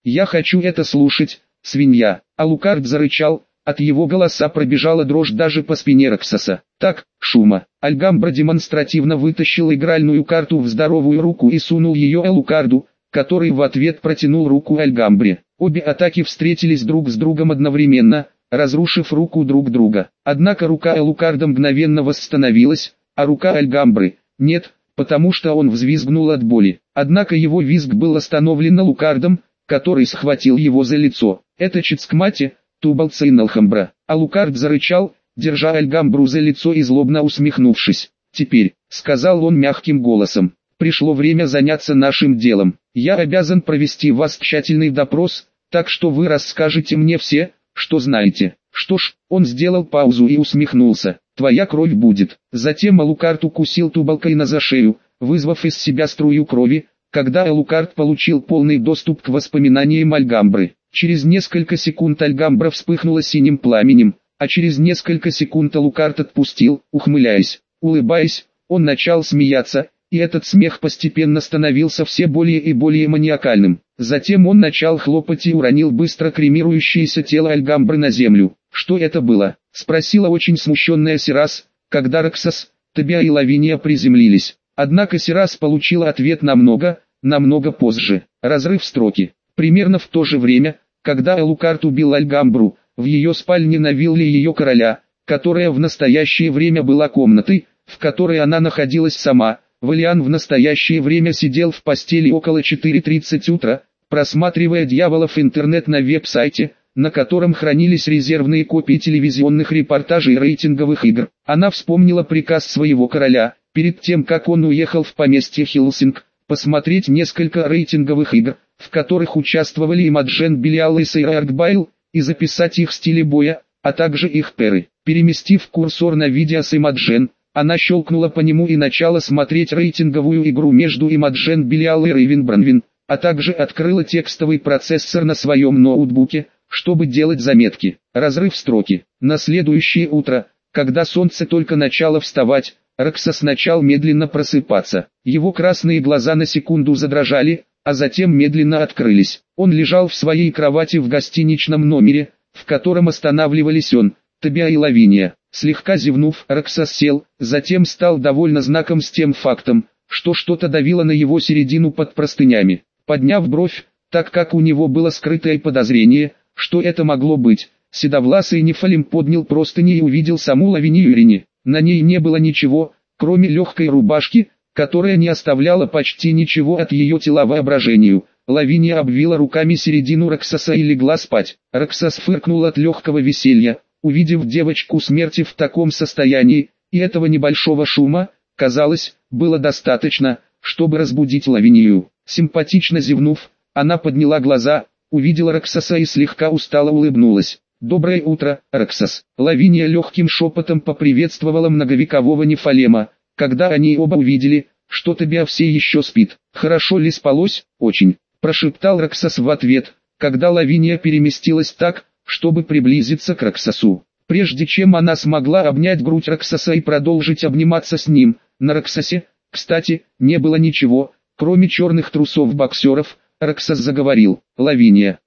Я хочу это слушать, свинья. Алукард зарычал, от его голоса пробежала дрожь даже по спине Роксоса. Так, шума. Альгамбра демонстративно вытащил игральную карту в здоровую руку и сунул ее Алукарду, который в ответ протянул руку Альгамбре. Обе атаки встретились друг с другом одновременно, разрушив руку друг друга. Однако рука Алукарда мгновенно восстановилась, а рука Альгамбры – нет, потому что он взвизгнул от боли. Однако его визг был остановлен Алукардом, который схватил его за лицо. Это Чицкмати, Тубал Цейн Алхамбра. Алукард зарычал, держа Альгамбру за лицо и злобно усмехнувшись. «Теперь», — сказал он мягким голосом, — «пришло время заняться нашим делом. Я обязан провести вас тщательный допрос, так что вы расскажете мне все, что знаете». Что ж, он сделал паузу и усмехнулся. «Твоя кровь будет». Затем Алукард укусил Тубалкайна за шею, вызвав из себя струю крови, когда Алукард получил полный доступ к воспоминаниям Альгамбры. Через несколько секунд Альгамбра вспыхнула синим пламенем, а через несколько секунд Алукард отпустил, ухмыляясь. Улыбаясь, он начал смеяться, и этот смех постепенно становился все более и более маниакальным. Затем он начал хлопать и уронил быстро кремирующееся тело Альгамбры на землю. «Что это было?» — спросила очень смущенная Сирас, когда Роксос, Тобиа и Лавиния приземлились. Однако Сирас получила ответ намного позже. Разрыв строки. Примерно в то же время, когда Алукард убил Альгамбру, в ее спальне на вилле ее короля, которая в настоящее время была комнатой, в которой она находилась сама, Валиан в настоящее время сидел в постели около 4:30 утра, просматривая дьяволов интернет на веб-сайте, на котором хранились резервные копии телевизионных репортажей и рейтинговых игр. Она вспомнила приказ своего короля, перед тем как он уехал в поместье Хилсинг, посмотреть несколько рейтинговых игр, в которых участвовали Имаджен Белиал и Сейра Аркбайл, и записать их стили боя, а также их пэры. Переместив курсор на видео с Имаджен, она щелкнула по нему и начала смотреть рейтинговую игру между Имаджен Белиал и Рейвен Бранвин, а также открыла текстовый процессор на своем ноутбуке, чтобы делать заметки. Разрыв строки. На следующее утро, когда солнце только начало вставать, Роксос начал медленно просыпаться. Его красные глаза на секунду задрожали, а затем медленно открылись. Он лежал в своей кровати в гостиничном номере, в котором останавливались он, Тобиа и Лавиния. Слегка зевнув, Роксос сел, затем стал довольно знаком с тем фактом, что что-то давило на его середину под простынями. Подняв бровь, так как у него было скрытое подозрение, что это могло быть, седовласый Нефалим поднял простыни и увидел саму Лавинию Ирини. На ней не было ничего, кроме легкой рубашки, которая не оставляла почти ничего от ее тела воображению. Лавиния обвила руками середину Роксоса и легла спать. Роксос фыркнул от легкого веселья, увидев девочку смерти в таком состоянии, и этого небольшого шума, казалось, было достаточно, чтобы разбудить Лавинию. Симпатично зевнув, она подняла глаза, увидела Роксоса и слегка устало улыбнулась. «Доброе утро, Роксос». Лавиния легким шепотом поприветствовала многовекового Нефалема, когда они оба увидели, что Тобиа все еще спит. «Хорошо ли спалось?» «Очень», – прошептал Роксос в ответ, когда Лавиния переместилась так, чтобы приблизиться к Роксосу. Прежде чем она смогла обнять грудь Роксоса и продолжить обниматься с ним, на Роксосе, кстати, не было ничего, кроме черных трусов боксеров. Роксос заговорил. «Лавиния,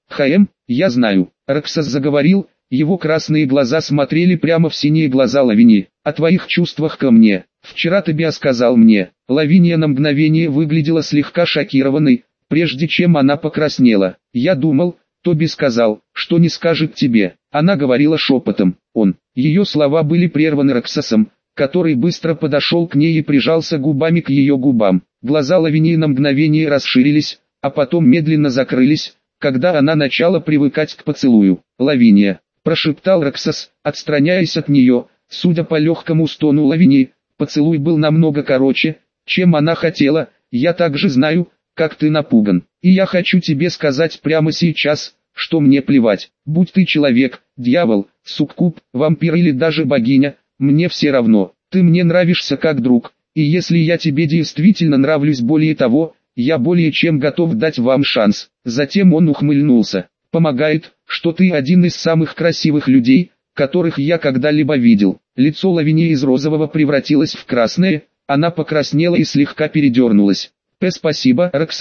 я знаю». Роксос заговорил, его красные глаза смотрели прямо в синие глаза Лавинии. «О твоих чувствах ко мне. Вчера Тобиа сказал мне». Лавиния на мгновение выглядела слегка шокированной, прежде чем она покраснела. «Я думал, Тоби сказал, что не скажет тебе». Она говорила шепотом. Ее слова были прерваны Роксосом, который быстро подошел к ней и прижался губами к ее губам. Глаза Лавинии на мгновение расширились, а потом медленно закрылись, когда она начала привыкать к поцелую. «Лавиния», – прошептал Роксос, отстраняясь от нее. Судя по легкому стону Лавинии, поцелуй был намного короче, чем она хотела. «Я также знаю, как ты напуган, и я хочу тебе сказать прямо сейчас, что мне плевать, будь ты человек, дьявол, суккуб, вампир или даже богиня, мне все равно. Ты мне нравишься как друг, и если я тебе действительно нравлюсь, более того, я более чем готов дать вам шанс». Затем он ухмыльнулся. «Помогает, что ты один из самых красивых людей, которых я когда-либо видел». Лицо Лавинии из розового превратилось в красное, она покраснела и слегка передернулась. «Спасибо, Роксос»,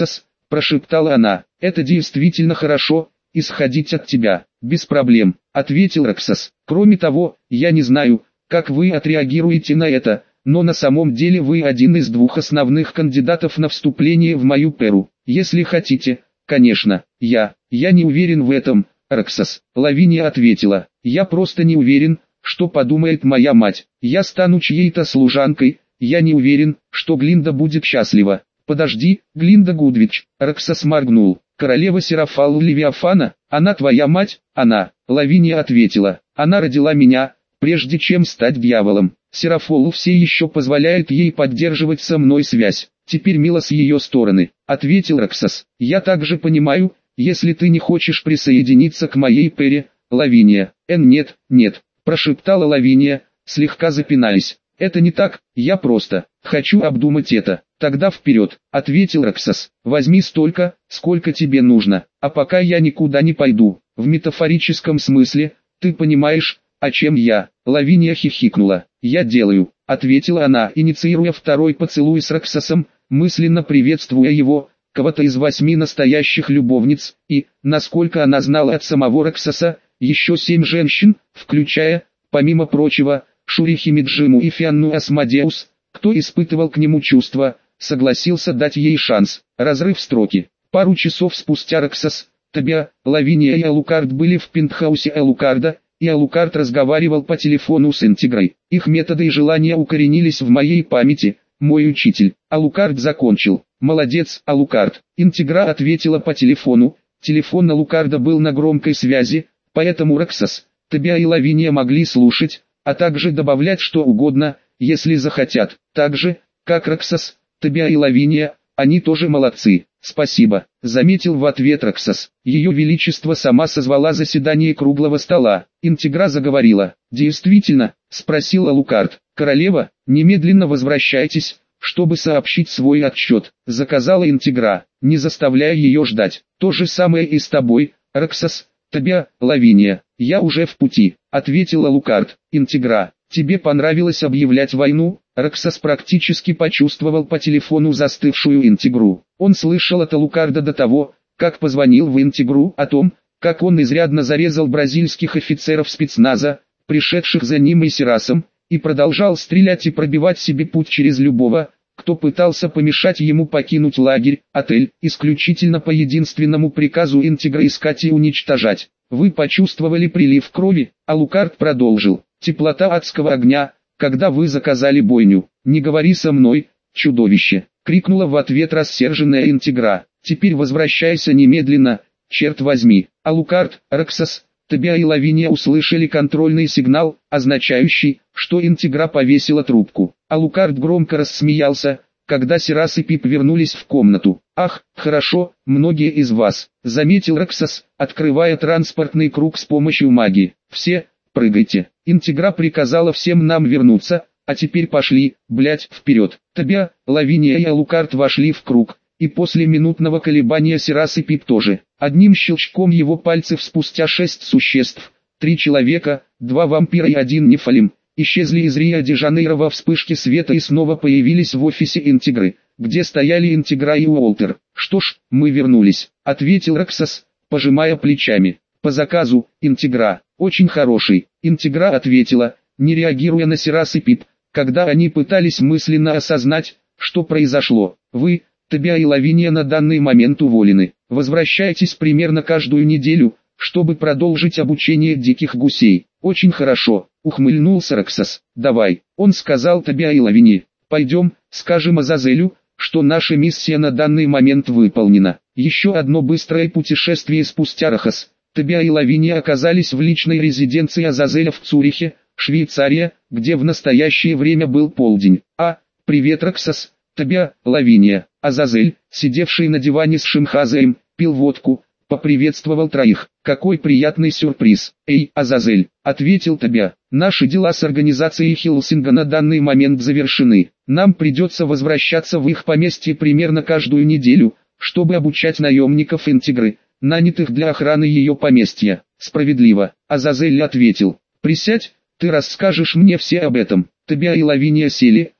прошептала она. Это действительно хорошо, исходить от тебя. Без проблем, ответил Рексос. Кроме того, я не знаю, как вы отреагируете на это, но на самом деле вы один из двух основных кандидатов на вступление в мою перу. Если хотите, конечно, я не уверен в этом, Рексос. Лавиния ответила. Я просто не уверен, что подумает моя мать. Я стану чьей-то служанкой, я не уверен, что Глинда будет счастлива. Подожди, Глинда Гудвич. Рексос моргнул. Королева Серафалу Левиафана, она твоя мать? Она. Лавиния ответила. Она родила меня, прежде чем стать дьяволом. Серафолу все еще позволяет ей поддерживать со мной связь. Теперь мило с ее стороны, ответил Рексос. Я также понимаю, если ты не хочешь присоединиться к моей пере, Лавиния. Нет, прошептала Лавиния, слегка запинаясь. Это не так, я просто хочу обдумать это. Тогда вперед, ответил Рексос. Возьми столько, сколько тебе нужно, а пока я никуда не пойду. В метафорическом смысле, ты понимаешь, о чем я? Лавиния хихикнула. Я делаю, ответила она, инициируя второй поцелуй с Рексосом, мысленно приветствуя его, кого-то из 8 настоящих любовниц, и, насколько она знала от самого Рексоса, еще 7 женщин, включая, помимо прочего, Шурихимиджиму и Фианну Асмодеус, кто испытывал к нему чувства, согласился дать ей шанс. Разрыв строки. Пару часов спустя Рексос, Тобиа, Лавиния и Алукард были в пентхаусе Алукарда, и Алукард разговаривал по телефону с Интегрой. Их методы и желания укоренились в моей памяти, мой учитель. Алукард закончил. Молодец, Алукард. Интегра ответила по телефону. Телефон Алукарда был на громкой связи, поэтому Рексос, Тобиа и Лавиния могли слушать, а также добавлять что угодно, если захотят. Так же, как Рексос, Тобиа и Лавиния, они тоже молодцы. Спасибо, заметил в ответ Рексос. Ее Величество сама созвала заседание круглого стола. Интегра заговорила. Действительно, спросил Алукард. Королева, немедленно возвращайтесь, чтобы сообщить свой отчет, заказала Интегра, не заставляя ее ждать. То же самое и с тобой, Рексос, Тобиа, Лавиния. Я уже в пути, ответил Алукард. Интегра, тебе понравилось объявлять войну? Рексос практически почувствовал по телефону застывшую Интегру. Он слышал от Алукарда до того, как позвонил в Интегру, о том, как он изрядно зарезал бразильских офицеров спецназа, пришедших за ним и Серасом, и продолжал стрелять и пробивать себе путь через любого, кто пытался помешать ему покинуть лагерь, отель, исключительно по единственному приказу Интегра искать и уничтожать. Вы почувствовали прилив крови, Алукард продолжил. Теплота адского огня, когда вы заказали бойню. Не говори со мной, чудовище, крикнула в ответ рассерженная Интегра. Теперь возвращайся немедленно, черт возьми. Алукард, Рексос, Тобиа и Лавиния услышали контрольный сигнал, означающий, что Интегра повесила трубку. Алукард громко рассмеялся, когда Серас и Пип вернулись в комнату. «Ах, хорошо, многие из вас», — заметил Рексос, открывая транспортный круг с помощью магии. «Все, прыгайте». Интегра приказала всем нам вернуться, а теперь пошли, блять, вперед. Тобиа, Лавиния и Алукард вошли в круг, и после минутного колебания Серас и Пип тоже. Одним щелчком его пальцев спустя 6 существ, 3 человека, 2 вампира и 1 нефалим, исчезли из Рио-де-Жанейро во вспышке света и снова появились в офисе Интегры, где стояли Интегра и Уолтер. «Что ж, мы вернулись», — ответил Рексос, пожимая плечами. «По заказу, Интегра, очень хороший», — Интегра ответила, не реагируя на Серас и Пип, когда они пытались мысленно осознать, что произошло. «Вы, Тобиа и Лавиния, на данный момент уволены. Возвращайтесь примерно каждую неделю, чтобы продолжить обучение диких гусей». «Очень хорошо», — ухмыльнулся Рексос. «Давай», — он сказал Тобиа и Лавинии. «Пойдем, скажем Азазелю, что наша миссия на данный момент выполнена». Еще одно быстрое путешествие спустя Рахас. Тобиа и Лавиния оказались в личной резиденции Азазеля в Цюрихе, Швейцария, где в настоящее время был полдень. Привет, Рексос, Тобиа, Лавиния. Азазель, сидевший на диване с Шимхазаем, пил водку, поприветствовал троих. «Какой приятный сюрприз!» «Эй, Азазель», — ответил Тобиа, — «наши дела с организацией Хиллсинга на данный момент завершены. Нам придется возвращаться в их поместье примерно каждую неделю, чтобы обучать наемников Интегры, нанятых для охраны ее поместья». «Справедливо», — Азазель ответил. «Присядь, ты расскажешь мне все об этом». Тобиа и Лавиния сели,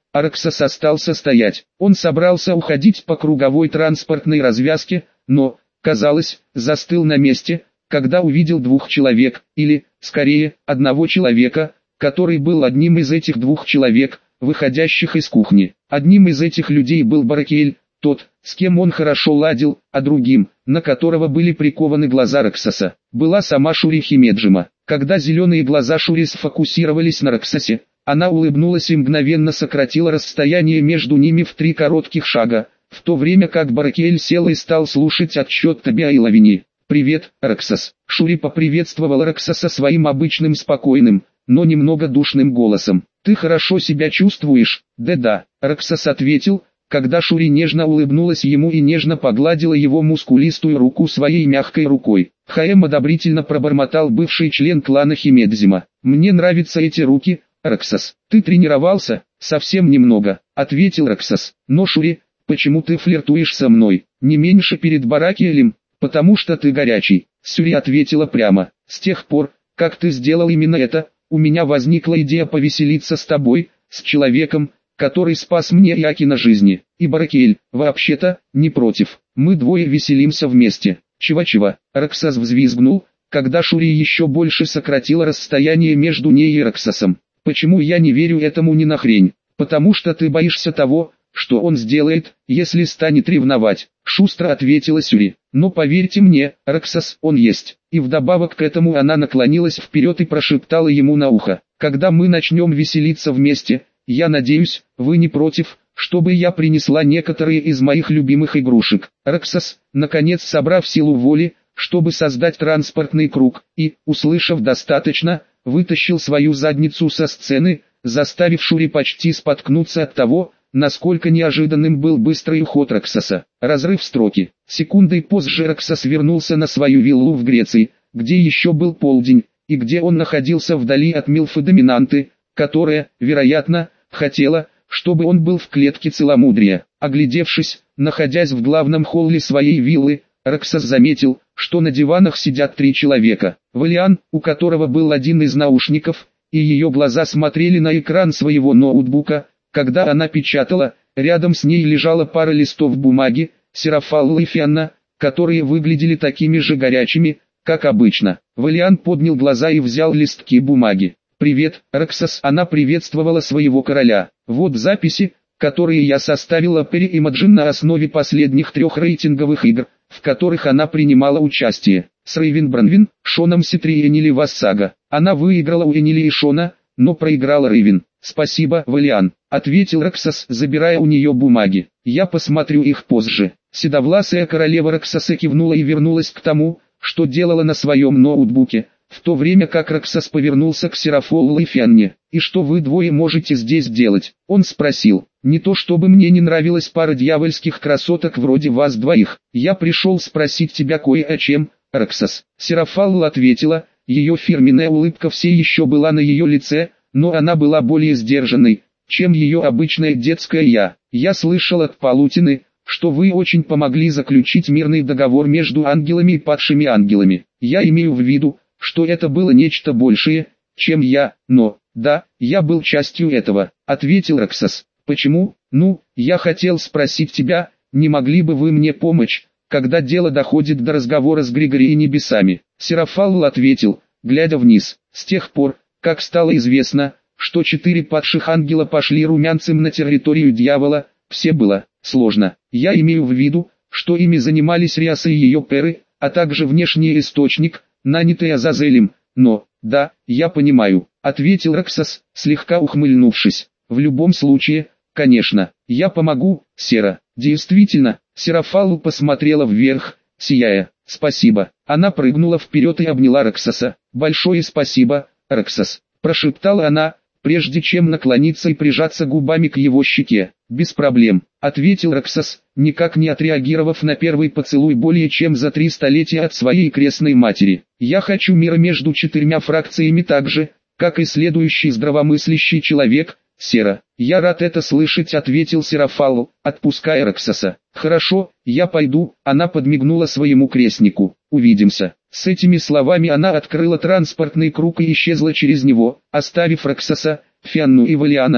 Роксос остался стоять. Он собрался уходить по круговой транспортной развязке, но, казалось, застыл на месте, когда увидел двух человек, или, скорее, одного человека, который был одним из этих двух человек, выходящих из кухни. Одним из этих людей был Баракель, тот, с кем он хорошо ладил, а другим, на которого были прикованы глаза Роксоса, была сама Шури Химеджима. Когда зеленые глаза Шури сфокусировались на Роксосе, она улыбнулась и мгновенно сократила расстояние между ними в 3 коротких шага, в то время как Баракель сел и стал слушать отчет Табиа и Лавини. «Привет, Роксос». Шури поприветствовала Роксоса своим обычным спокойным, но немного душным голосом. «Ты хорошо себя чувствуешь?» «Да-да», Роксос ответил, когда Шури нежно улыбнулась ему и нежно погладила его мускулистую руку своей мягкой рукой. Хаэм одобрительно пробормотал бывший член клана Химедзима. «Мне нравятся эти руки, Роксос». «Ты тренировался?» «Совсем немного», ответил Роксос. «Но, Шури, почему ты флиртуешь со мной? Не меньше перед Баракелем, потому что ты горячий». Шури ответила прямо. «С тех пор, как ты сделал именно это, у меня возникла идея повеселиться с тобой, с человеком, который спас мне и Акина жизни. И Баракель, вообще-то, не против. Мы двое веселимся вместе». «Чего-чего?» Роксос взвизгнул, когда Шури еще больше сократила расстояние между ней и Роксосом. «Почему я не верю этому ни на хрень? Потому что ты боишься того, что он сделает, если станет ревновать», шустро ответила Шури. «Но поверьте мне, Роксос, он есть». И вдобавок к этому она наклонилась вперед и прошептала ему на ухо: «Когда мы начнем веселиться вместе, я надеюсь, вы не против, чтобы я принесла некоторые из моих любимых игрушек». Роксос, наконец собрав силу воли, чтобы создать транспортный круг, и, услышав «достаточно», вытащил свою задницу со сцены, заставив Шури почти споткнуться от того, насколько неожиданным был быстрый уход Роксоса. Разрыв строки. Секундой позже Роксос вернулся на свою виллу в Греции, где еще был полдень, и где он находился вдали от Милфы-доминанты, которая, вероятно, хотела, чтобы он был в клетке целомудрия. Оглядевшись, находясь в главном холле своей виллы, Роксос заметил, что на диванах сидят 3 человека. Валиан, у которого был один из наушников, и ее глаза смотрели на экран своего ноутбука, когда она печатала. Рядом с ней лежала пара листов бумаги, Серафалла и Фианна, которые выглядели такими же горячими, как обычно. Валиан поднял глаза и взял листки бумаги. «Привет, Роксос». Она приветствовала своего короля. «Вот записи, которые я составила Перри Имаджин на основе последних 3 рейтинговых игр, в которых она принимала участие. С Рейвен Бранвин, Шоном Ситри и Энили Вассага. Она выиграла у Энили и Шона, но проиграла Рейвен». «Спасибо, Валиан», ответил Роксос, забирая у нее бумаги. «Я посмотрю их позже». Седовласая королева Роксоса кивнула и вернулась к тому, что делала на своем ноутбуке, в то время как Роксос повернулся к Серафоллу и Фианне. «И что вы двое можете здесь делать?» Он спросил. «Не то чтобы мне не нравилась пара дьявольских красоток вроде вас двоих. Я пришел спросить тебя кое о чем, Роксос». Серафалла ответила, ее фирменная улыбка все еще была на ее лице, но она была более сдержанной, чем ее обычное детское «я». «Я слышал от Палутины, что вы очень помогли заключить мирный договор между ангелами и падшими ангелами. Я имею в виду, что это было нечто большее, чем я, но, да, я был частью этого», ответил Роксос. «Почему? Ну, я хотел спросить тебя, не могли бы вы мне помочь, когда дело доходит до разговора с Григори и небесами?» Серафалл ответил, глядя вниз. «С тех пор, как стало известно, что 4 падших ангела пошли румянцем на территорию дьявола, все было сложно. Я имею в виду, что ими занимались Риаса и ее перы, а также внешний источник, нанятый Азазелем. Но, да, я понимаю», ответил Роксос, слегка ухмыльнувшись. «В любом случае, конечно, я помогу, Сера». Действительно, Серафаллу посмотрела вверх, сияя. «Спасибо». Она прыгнула вперед и обняла Роксоса. «Большое спасибо, Роксос», прошептала она, прежде чем наклониться и прижаться губами к его щеке. «Без проблем», ответил Роксос, никак не отреагировав на первый поцелуй более чем за 3 столетия от своей крестной матери. «Я хочу мира между 4 фракциями так же, как и следующий здравомыслящий человек, Сера». «Я рад это слышать», ответил Серафалл, отпуская Роксоса. «Хорошо, я пойду», она подмигнула своему крестнику. «Увидимся». С этими словами она открыла транспортный круг и исчезла через него, оставив Роксоса, Фианну и Валиана,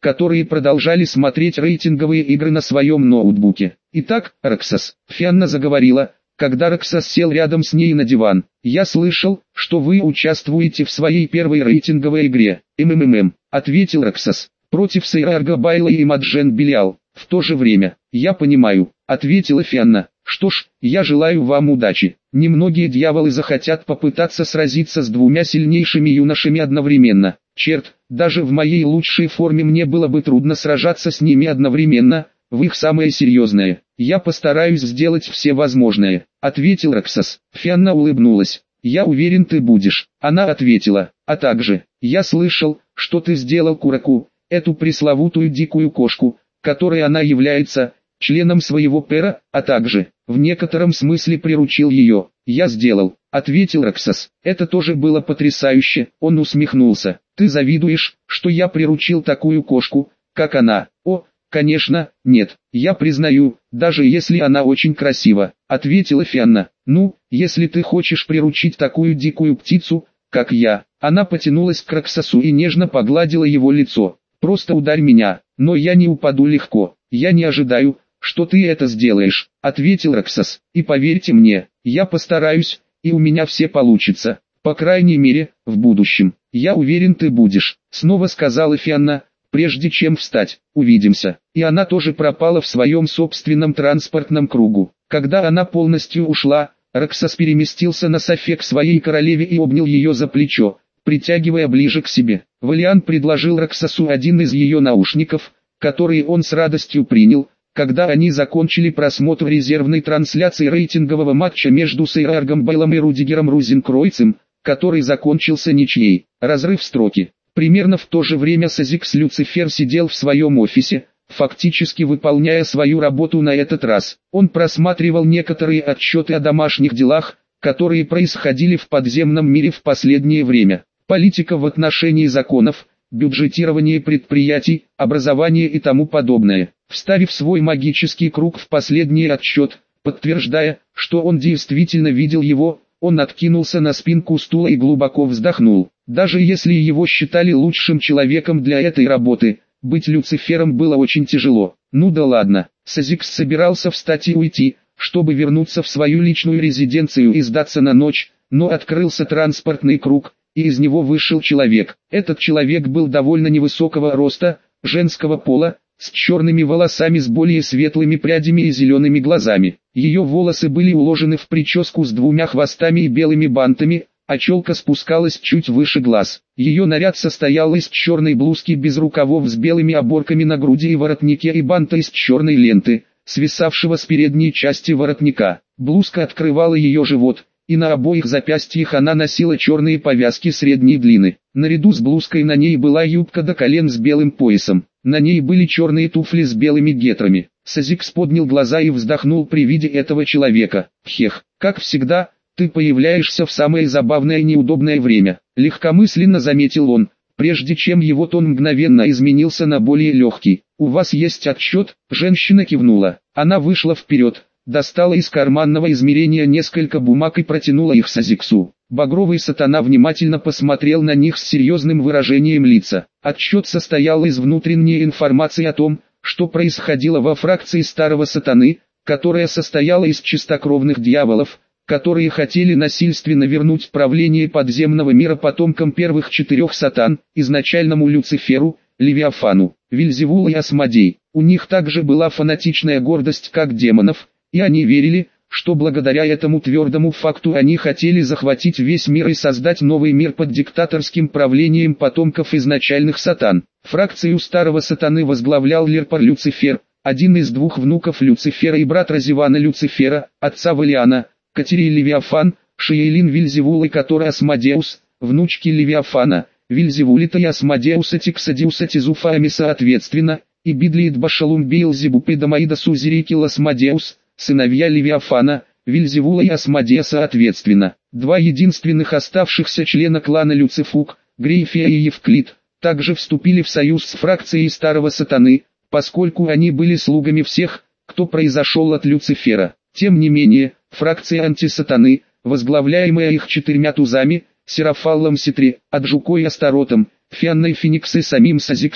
которые продолжали смотреть рейтинговые игры на своем ноутбуке. «Итак, Роксас», — Фианна заговорила, когда Роксас сел рядом с ней на диван. «Я слышал, что вы участвуете в своей первой рейтинговой игре, МММ», — ответил Роксас, «против Сейрарга Байла и Маджен Белиал. В то же время, я понимаю», — ответила Фианна. «Что ж, я желаю вам удачи. Немногие дьяволы захотят попытаться сразиться с двумя сильнейшими юношами одновременно. Черт, даже в моей лучшей форме мне было бы трудно сражаться с ними одновременно, в их самое серьезное. Я постараюсь сделать все возможное», — ответил Роксас. Фианна улыбнулась. «Я уверен, ты будешь». Она ответила. «А также, я слышал, что ты сделал Кураку, эту пресловутую дикую кошку, которой она является, членом своего пэра, а также, в некотором смысле приручил ее». «Я сделал», — ответил Роксас. «Это тоже было потрясающе», — он усмехнулся. «Ты завидуешь, что я приручил такую кошку, как она?» «О, конечно, нет, я признаю, даже если она очень красива», — ответила Фианна. «Ну, если ты хочешь приручить такую дикую птицу, как я». Она потянулась к Роксасу и нежно погладила его лицо. «Просто ударь меня, но я не упаду легко. Я не ожидаю, что ты это сделаешь», — ответил Роксас. «И поверьте мне, я постараюсь, и у меня все получится, по крайней мере, в будущем. Я уверен, ты будешь», — снова сказала Фианна, прежде чем встать. «Увидимся». И она тоже пропала в своем собственном транспортном кругу. Когда она полностью ушла, Роксас переместился на софе к своей королеве и обнял ее за плечо, притягивая ближе к себе. Валиан предложил Роксасу один из ее наушников, которые он с радостью принял, когда они закончили просмотр резервной трансляции рейтингового матча между Сейраргом Байлом и Рудигером Рузенкройцем, который закончился ничьей. Разрыв строки. Примерно в то же время Сазикс Люцифер сидел в своем офисе, фактически выполняя свою работу на этот раз. Он просматривал некоторые отчеты о домашних делах, которые происходили в подземном мире в последнее время. Политика в отношении законов, бюджетирование предприятий, образование и тому подобное. Вставив свой магический круг в последний отчет, подтверждая, что он действительно видел его, он откинулся на спинку стула и глубоко вздохнул. Даже если его считали лучшим человеком для этой работы, быть Люцифером было очень тяжело. Ну да ладно, Сазикс собирался встать и уйти, чтобы вернуться в свою личную резиденцию и сдаться на ночь, но открылся транспортный круг, и из него вышел человек. Этот человек был довольно невысокого роста, женского пола, с черными волосами с более светлыми прядями и зелеными глазами. Ее волосы были уложены в прическу с двумя хвостами и белыми бантами, а челка спускалась чуть выше глаз. Ее наряд состоял из черной блузки без рукавов с белыми оборками на груди и воротнике и банта из черной ленты, свисавшего с передней части воротника. Блузка открывала ее живот, и на обоих запястьях она носила черные повязки средней длины. Наряду с блузкой на ней была юбка до колен с белым поясом. На ней были черные туфли с белыми гетрами. Сазикс поднял глаза и вздохнул при виде этого человека. «Хех, как всегда, ты появляешься в самое забавное и неудобное время», — легкомысленно заметил он, прежде чем его тон мгновенно изменился на более легкий. «У вас есть отчет?» Женщина кивнула. Она вышла вперед, достала из карманного измерения несколько бумаг и протянула их Сазиксу. Багровый сатана внимательно посмотрел на них с серьезным выражением лица. Отчет состоял из внутренней информации о том, что происходило во фракции старого сатаны, которая состояла из чистокровных дьяволов, которые хотели насильственно вернуть правление подземного мира потомкам первых 4 сатан, изначальному Люциферу, Левиафану, Вельзевулу и Асмодей. У них также была фанатичная гордость как демонов, и они верили, что благодаря этому твердому факту они хотели захватить весь мир и создать новый мир под диктаторским правлением потомков изначальных сатан. Фракцию старого сатаны возглавлял Лерпар Люцифер, один из 2 внуков Люцифера и брат Разивана Люцифера, отца Валиана, Катерий Левиафан, Шиейлин Вильзевул и Котора Асмодеус, внучки Левиафана, Вильзевулита и Асмодеуса Тиксадиуса Тизуфаами соответственно, и Бидлиит Башалум Биелзебуб и Дамаида Сузерикил Асмодеус, сыновья Левиафана, Вильзевула и Асмодея соответственно. 2 единственных оставшихся члена клана Люцифук, Грейфия и Евклид, также вступили в союз с фракцией старого сатаны, поскольку они были слугами всех, кто произошел от Люцифера. Тем не менее, фракция антисатаны, возглавляемая их 4 тузами, Серафаллом Ситри, Аджукой и Астаротом, Фианной Феникс и самим Сазиксом,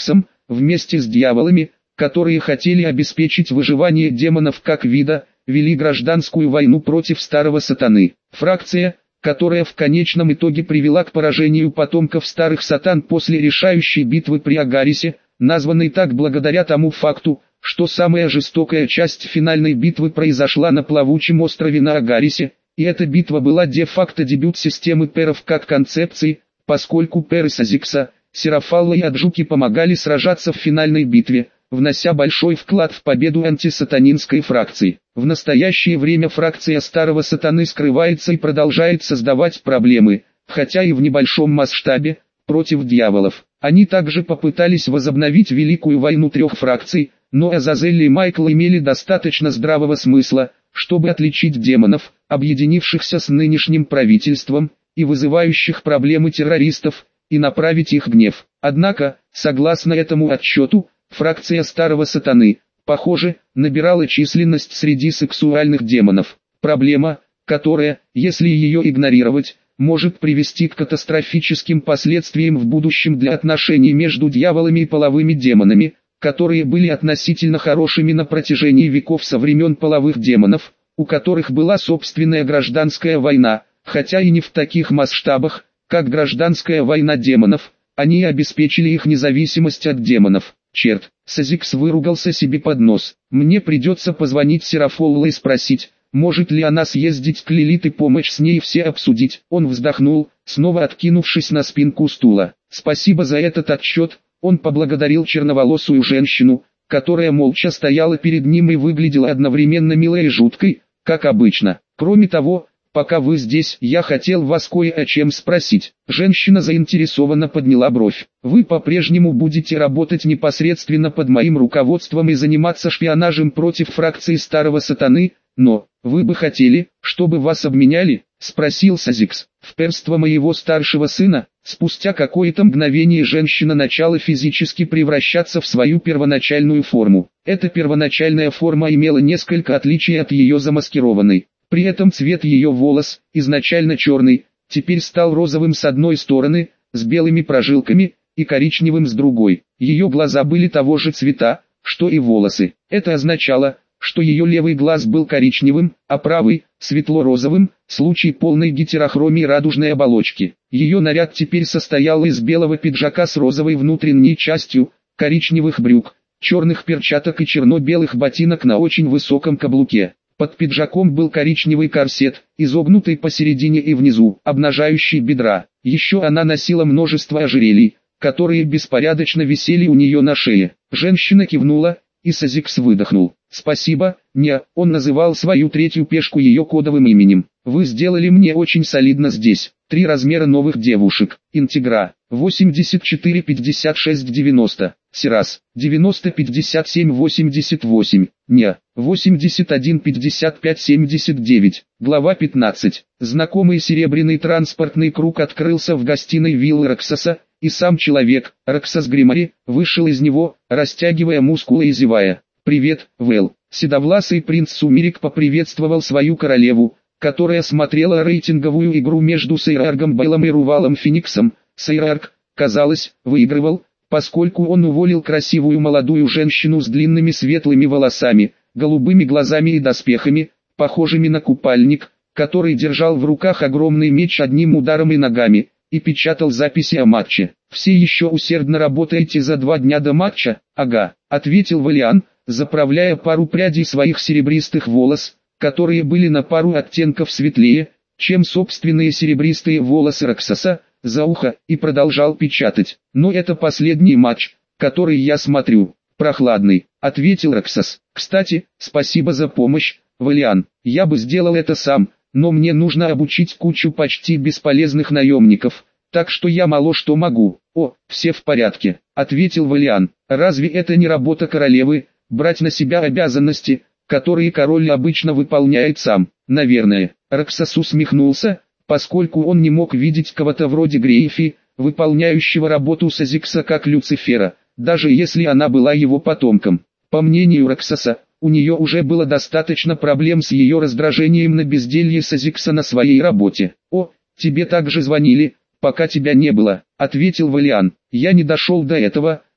вместе с дьяволами, которые хотели обеспечить выживание демонов как вида, вели гражданскую войну против старого сатаны. Фракция, которая в конечном итоге привела к поражению потомков старых сатан после решающей битвы при Агарисе, названной так благодаря тому факту, что самая жестокая часть финальной битвы произошла на плавучем острове на Агарисе, и эта битва была де-факто дебют системы перов как концепции, поскольку перы Сазикса, Серафалла и Аджуки помогали сражаться в финальной битве, внося большой вклад в победу антисатанинской фракции. В настоящее время фракция старого сатаны скрывается и продолжает создавать проблемы, хотя и в небольшом масштабе, против дьяволов. Они также попытались возобновить Великую войну трех фракций, но Азазель и Майкл имели достаточно здравого смысла, чтобы отличить демонов, объединившихся с нынешним правительством, и вызывающих проблемы террористов, и направить их гнев. Однако, согласно этому отчету, фракция старого сатаны, похоже, набирала численность среди сексуальных демонов. Проблема, которая, если ее игнорировать, может привести к катастрофическим последствиям в будущем для отношений между дьяволами и половыми демонами, которые были относительно хорошими на протяжении веков со времен половых демонов, у которых была собственная гражданская война, хотя и не в таких масштабах, как гражданская война демонов, они обеспечили их независимость от демонов. Черт, Сазикс выругался себе под нос. Мне придется позвонить Серафолла и спросить, может ли она съездить к Лилит и помочь с ней все обсудить. Он вздохнул, снова откинувшись на спинку стула. Спасибо за этот отчет. Он поблагодарил черноволосую женщину, которая молча стояла перед ним и выглядела одновременно милой и жуткой, как обычно. Кроме того, пока вы здесь, я хотел вас кое о чем спросить. Женщина заинтересованно подняла бровь. Вы по-прежнему будете работать непосредственно под моим руководством и заниматься шпионажем против фракции старого сатаны, но, вы бы хотели, чтобы вас обменяли? Спросил Сазикс. В перство моего старшего сына, спустя какое-то мгновение женщина начала физически превращаться в свою первоначальную форму. Эта первоначальная форма имела несколько отличий от ее замаскированной. При этом цвет ее волос, изначально черный, теперь стал розовым с одной стороны, с белыми прожилками, и коричневым с другой. Ее глаза были того же цвета, что и волосы. Это означало, что ее левый глаз был коричневым, а правый – светло-розовым, случай полной гетерохромии радужной оболочки. Ее наряд теперь состоял из белого пиджака с розовой внутренней частью, коричневых брюк, черных перчаток и черно-белых ботинок на очень высоком каблуке. Под пиджаком был коричневый корсет, изогнутый посередине и внизу, обнажающий бедра. Еще она носила множество ожерелий, которые беспорядочно висели у нее на шее. Женщина кивнула, и Сазикс выдохнул. «Спасибо, не, он называл свою третью пешку ее кодовым именем. Вы сделали мне очень солидно здесь. 3 размера новых девушек. Интегра. 84 56 90. Сирас. 90 57 88. Не. 81 55 79. Глава 15. Знакомый серебряный транспортный круг открылся в гостиной виллы Роксаса, и сам человек, Роксас Гримари, вышел из него, растягивая мускулы и зевая. «Привет, Вэл». Седовласый принц Сумерек поприветствовал свою королеву, которая смотрела рейтинговую игру между Сейраргом Бейлом и Рувалом Фениксом. Сейрарг, казалось, выигрывал, поскольку он уволил красивую молодую женщину с длинными светлыми волосами, голубыми глазами и доспехами, похожими на купальник, который держал в руках огромный меч одним ударом и ногами, и печатал записи о матче. «Все еще усердно работаете за 2 дня до матча?» «Ага», — ответил Валиан, заправляя пару прядей своих серебристых волос, которые были на пару оттенков светлее, чем собственные серебристые волосы Роксаса, за ухо, и продолжал печатать. «Но это последний матч, который я смотрю. Прохладный», — ответил Роксас. «Кстати, спасибо за помощь, Валиан. Я бы сделал это сам, но мне нужно обучить кучу почти бесполезных наемников, так что я мало что могу». «О, все в порядке», — ответил Валиан. «Разве это не работа королевы, брать на себя обязанности, которые король обычно выполняет сам?» «Наверное». Роксас усмехнулся, поскольку он не мог видеть кого-то вроде Грейфи, выполняющего работу Сазикса как Люцифера, даже если она была его потомком. По мнению Роксаса, у нее уже было достаточно проблем с ее раздражением на безделье Сазикса на своей работе. «О, тебе также звонили, пока тебя не было», — ответил Валиан. «Я не дошел до этого,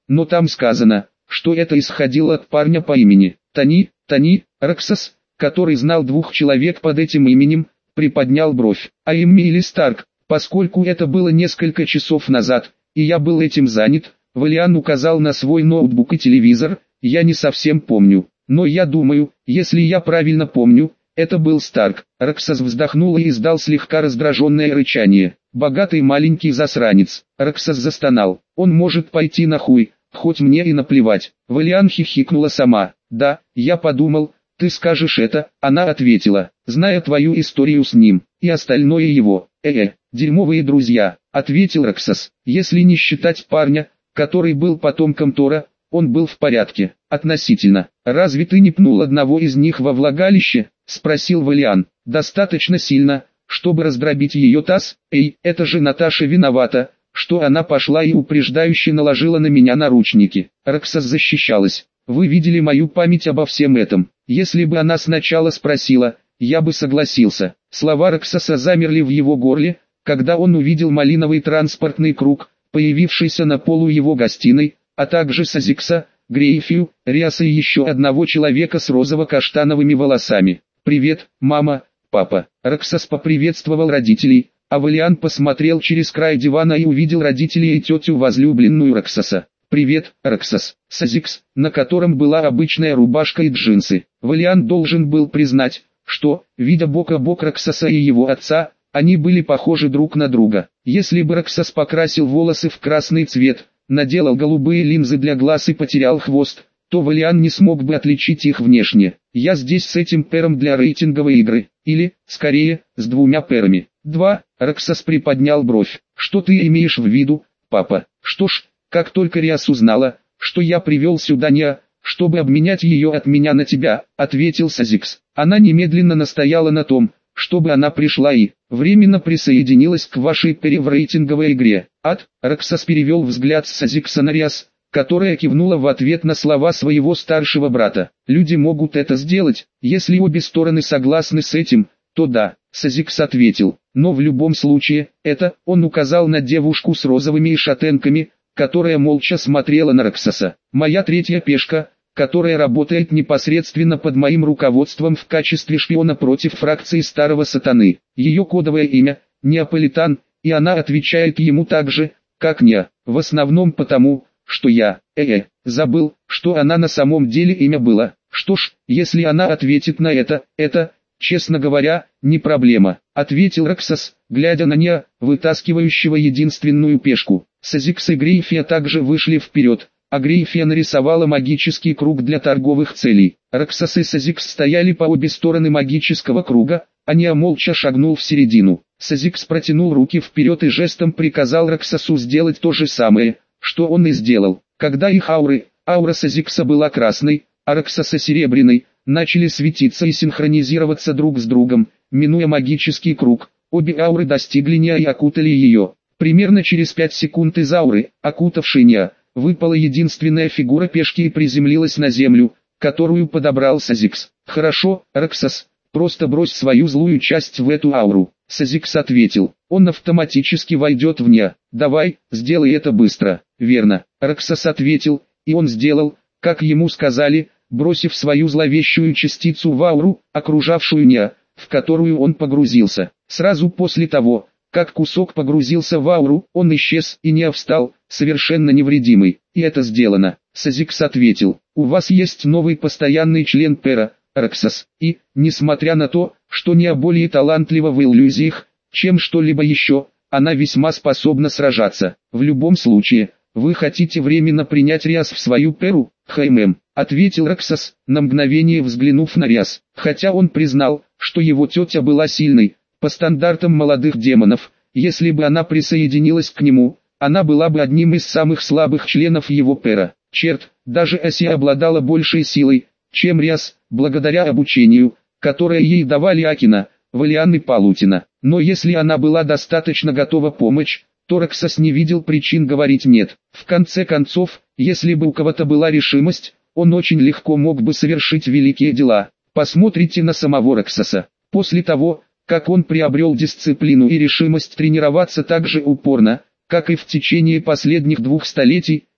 но там сказано, что это исходило от парня по имени Тони. Роксос, который знал двух человек под этим именем, приподнял бровь. А Эмми или Старк, поскольку это было несколько часов назад, и я был этим занят, Валиан указал на свой ноутбук и телевизор, я не совсем помню. Но я думаю, если я правильно помню, это был Старк. Роксос вздохнул и издал слегка раздраженное рычание. Богатый маленький засранец. Роксос застонал. Он может пойти на хуй, хоть мне и наплевать. Валиан хихикнула сама. Да, я подумал, ты скажешь это, она ответила, зная твою историю с ним, и остальное его. Дерьмовые друзья, ответил Роксос. Если не считать парня, который был потомком Тора, он был в порядке, относительно. Разве ты не пнул одного из них во влагалище? Спросил Валиан. Достаточно сильно, чтобы раздробить ее таз? Это же Наташа виновата, что она пошла и упреждающе наложила на меня наручники. Роксос защищалась. Вы видели мою память обо всем этом. Если бы она сначала спросила, я бы согласился. Слова Роксоса замерли в его горле, когда он увидел малиновый транспортный круг, появившийся на полу его гостиной, а также Сазикса, Грейфью, Риаса и еще одного человека с розово-каштановыми волосами. «Привет, мама, папа». Роксос поприветствовал родителей, а Валиан посмотрел через край дивана и увидел родителей и тетю возлюбленную Роксоса. «Привет, Роксос». Сазикс, на котором была обычная рубашка и джинсы. Валиан должен был признать, что, видя бок о бок Роксоса и его отца, они были похожи друг на друга. Если бы Роксос покрасил волосы в красный цвет, наделал голубые линзы для глаз и потерял хвост, то Валиан не смог бы отличить их внешне. Я здесь с этим пером для рейтинговой игры, или, скорее, с двумя перами. Роксос приподнял бровь. Что ты имеешь в виду, папа? Что ж, как только Риас узнала, что я привел сюда Неа, чтобы обменять ее от меня на тебя, ответил Сазикс. Она немедленно настояла на том, чтобы она пришла и временно присоединилась к вашей пере в рейтинговой игре. Роксос перевел взгляд с Сазикса на Риас, которая кивнула в ответ на слова своего старшего брата. Люди могут это сделать, если обе стороны согласны с этим, то да, Сазикс ответил. Но в любом случае, он указал на девушку с розовыми и шатенками, которая молча смотрела на Роксоса. Моя третья пешка, которая работает непосредственно под моим руководством в качестве шпиона против фракции Старого Сатаны. Ее кодовое имя – Неаполитан, и она отвечает ему так же, как Неа, в основном потому, что я, забыл, что она на самом деле имя было. Что ж, если она ответит на это, честно говоря, не проблема, ответил Роксос, глядя на Неа, вытаскивающего единственную пешку. Сазикс и Грейфия также вышли вперед, а Грейфия нарисовала магический круг для торговых целей. Роксос и Сазикс стояли по обе стороны магического круга, а Неа молча шагнул в середину. Сазикс протянул руки вперед и жестом приказал Роксосу сделать то же самое, что он и сделал. Когда их аура Сазикса была красной, а Роксоса серебряной, начали светиться и синхронизироваться друг с другом, минуя магический круг, обе ауры достигли Неа и окутали ее. Примерно через 5 секунд из ауры, окутавшей Неа, выпала единственная фигура пешки и приземлилась на землю, которую подобрал Сазикс. «Хорошо, Роксос, просто брось свою злую часть в эту ауру». Сазикс ответил, «Он автоматически войдет в Неа. Давай, сделай это быстро». «Верно», Роксос ответил, и он сделал, как ему сказали, бросив свою зловещую частицу в ауру, окружавшую Неа, в которую он погрузился. Сразу после того, как кусок погрузился в ауру, он исчез и Неа встал, совершенно невредимый. И это сделано. Сазикс ответил, у вас есть новый постоянный член пера, Роксос, и, несмотря на то, что Неа более талантлива в иллюзиях, чем что-либо еще, она весьма способна сражаться. В любом случае, вы хотите временно принять Риас в свою перу? Ответил Роксос, на мгновение взглянув на Риас, хотя он признал, что его тетя была сильной. По стандартам молодых демонов, если бы она присоединилась к нему, она была бы одним из самых слабых членов его пера. Черт, даже Аси обладала большей силой, чем Риас, благодаря обучению, которое ей давали Акина, Валиан и Палутина. Но если она была достаточно готова помочь, то Роксос не видел причин говорить «нет». В конце концов, если бы у кого-то была решимость, он очень легко мог бы совершить великие дела. Посмотрите на самого Роксоса. После того, как он приобрел дисциплину и решимость тренироваться так же упорно, как и в течение последних 2 столетий,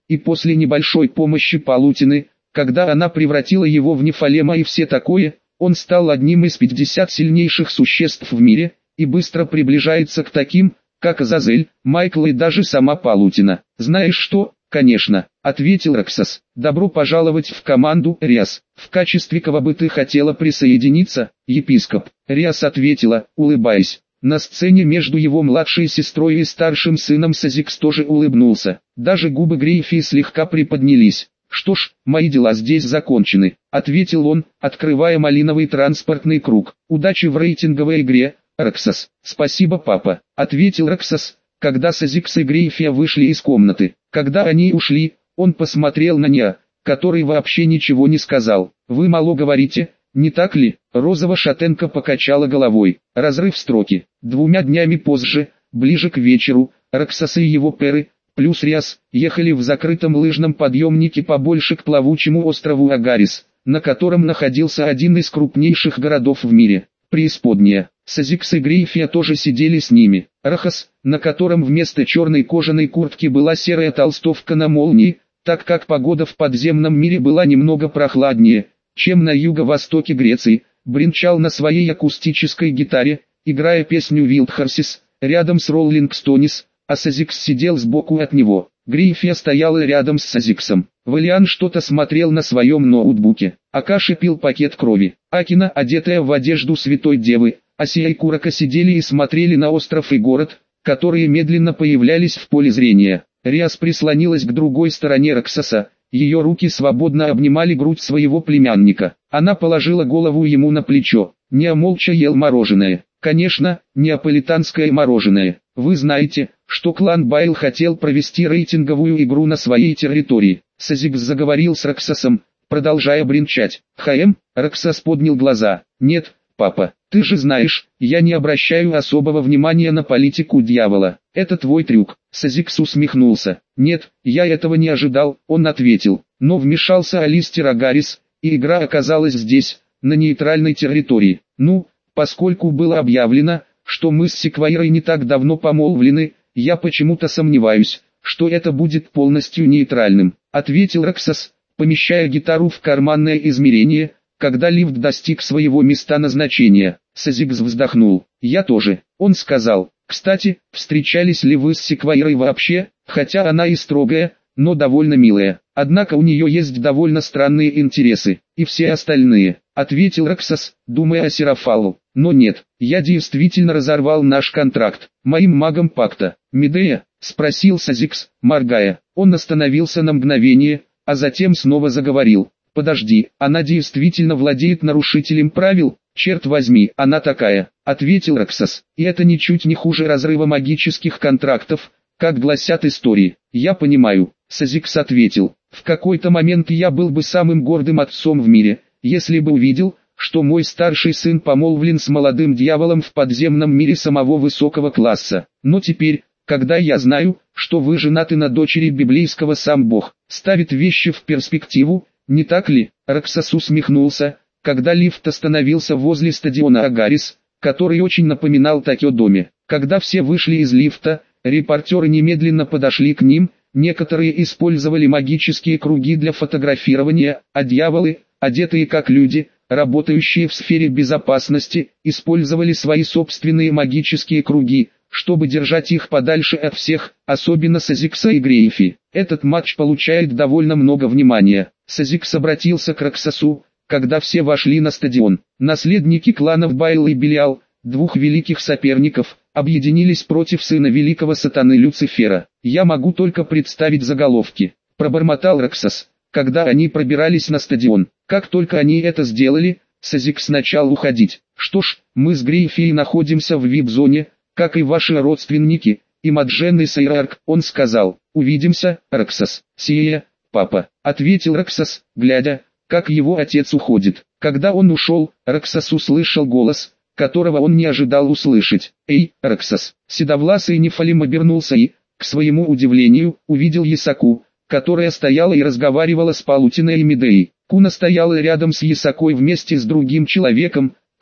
и после небольшой помощи Палутины, когда она превратила его в Нефалема и все такое, он стал одним из 50 сильнейших существ в мире, и быстро приближается к таким, как Азазель, Майкл и даже сама Палутина. «Знаешь что?» «Конечно», — ответил Роксос. «Добро пожаловать в команду, Риас. В качестве кого бы ты хотела присоединиться, епископ?» Риас ответила, улыбаясь. На сцене между его младшей сестрой и старшим сыном Сазикс тоже улыбнулся. Даже губы Грейфи слегка приподнялись. «Что ж, мои дела здесь закончены», — ответил он, открывая малиновый транспортный круг. «Удачи в рейтинговой игре, Роксос». «Спасибо, папа», — ответил Роксос, когда Сазикс и Грейфия вышли из комнаты. Когда они ушли, он посмотрел на Ниа, который вообще ничего не сказал. «Вы мало говорите, не так ли?» Розово-шатенка покачала головой. Разрыв строки. 2 днями позже, ближе к вечеру, Роксос и его перы, плюс Риас, ехали в закрытом лыжном подъемнике побольше к плавучему острову Агарис, на котором находился один из крупнейших городов в мире. Преисподняя. Сазикс и Грейфия тоже сидели с ними. Рахас, на котором вместо черной кожаной куртки была серая толстовка на молнии, так как погода в подземном мире была немного прохладнее, чем на юго-востоке Греции, бренчал на своей акустической гитаре, играя песню «Вилдхарсис», рядом с Роллинг Стонис, а Сазикс сидел сбоку от него. Грейфия стояла рядом с Сазиксом. Валиан что-то смотрел на своем ноутбуке. Акаши пил пакет крови. Акина, одетая в одежду святой девы, Асия и Курака сидели и смотрели на остров и город, которые медленно появлялись в поле зрения. Риас прислонилась к другой стороне Роксоса. Ее руки свободно обнимали грудь своего племянника. Она положила голову ему на плечо. Ниа молча ел мороженое. Конечно, неаполитанское мороженое. Вы знаете, что клан Байл хотел провести рейтинговую игру на своей территории. Сазикс заговорил с Роксосом, продолжая бренчать. Роксос поднял глаза. Нет, папа, ты же знаешь, я не обращаю особого внимания на политику дьявола. Это твой трюк. Сазикс усмехнулся. Нет, я этого не ожидал, он ответил. Но вмешался Алистер Агарис, и игра оказалась здесь, на нейтральной территории. Ну, поскольку было объявлено, что мы с Секвайрой не так давно помолвлены, я почему-то сомневаюсь, что это будет полностью нейтральным, ответил Роксос, помещая гитару в карманное измерение, когда лифт достиг своего места назначения. Сазикс вздохнул. Я тоже, он сказал. Кстати, встречались ли вы с Секвайрой вообще, хотя она и строгая, но довольно милая. Однако у нее есть довольно странные интересы, и все остальные, ответил Роксос, думая о Серафалу. Но нет, я действительно разорвал наш контракт, моим магом пакта. Медея? Спросил Сазикс, моргая. Он остановился на мгновение, а затем снова заговорил. Подожди, она действительно владеет нарушителем правил? Черт возьми, она такая, ответил Роксос. И это ничуть не хуже разрыва магических контрактов, как гласят истории. Я понимаю, Сазикс ответил. В какой-то момент я был бы самым гордым отцом в мире, если бы увидел, что мой старший сын помолвлен с молодым дьяволом в подземном мире самого высокого класса. Но теперь, когда я знаю, что вы женаты на дочери библейского, сам Бог ставит вещи в перспективу, не так ли? Роксос усмехнулся, когда лифт остановился возле стадиона Агарис, который очень напоминал Токио-доме. Когда все вышли из лифта, репортеры немедленно подошли к ним, некоторые использовали магические круги для фотографирования, а дьяволы, одетые как люди, работающие в сфере безопасности, использовали свои собственные магические круги, чтобы держать их подальше от всех, особенно Сазикса и Грейфи. Этот матч получает довольно много внимания. Сазикс обратился к Роксосу, когда все вошли на стадион. Наследники кланов Байл и Белиал, двух великих соперников, объединились против сына великого сатаны Люцифера. Я могу только представить заголовки. Пробормотал Роксос, когда они пробирались на стадион. Как только они это сделали, Сазикс начал уходить. Что ж, мы с Грейфией находимся в вип-зоне, как и ваши родственники, и Маджен и Сайрарк, он сказал. Увидимся, Роксос. Сия, папа, ответил Роксос, глядя, как его отец уходит. Когда он ушел, Роксос услышал голос, которого он не ожидал услышать. «Эй, Роксос!» Седовласый Нефалим обернулся и, к своему удивлению, увидел Ясаку, которая стояла и разговаривала с Палутиной и Медеей. Куна стояла рядом с Ясакой вместе с другим человеком,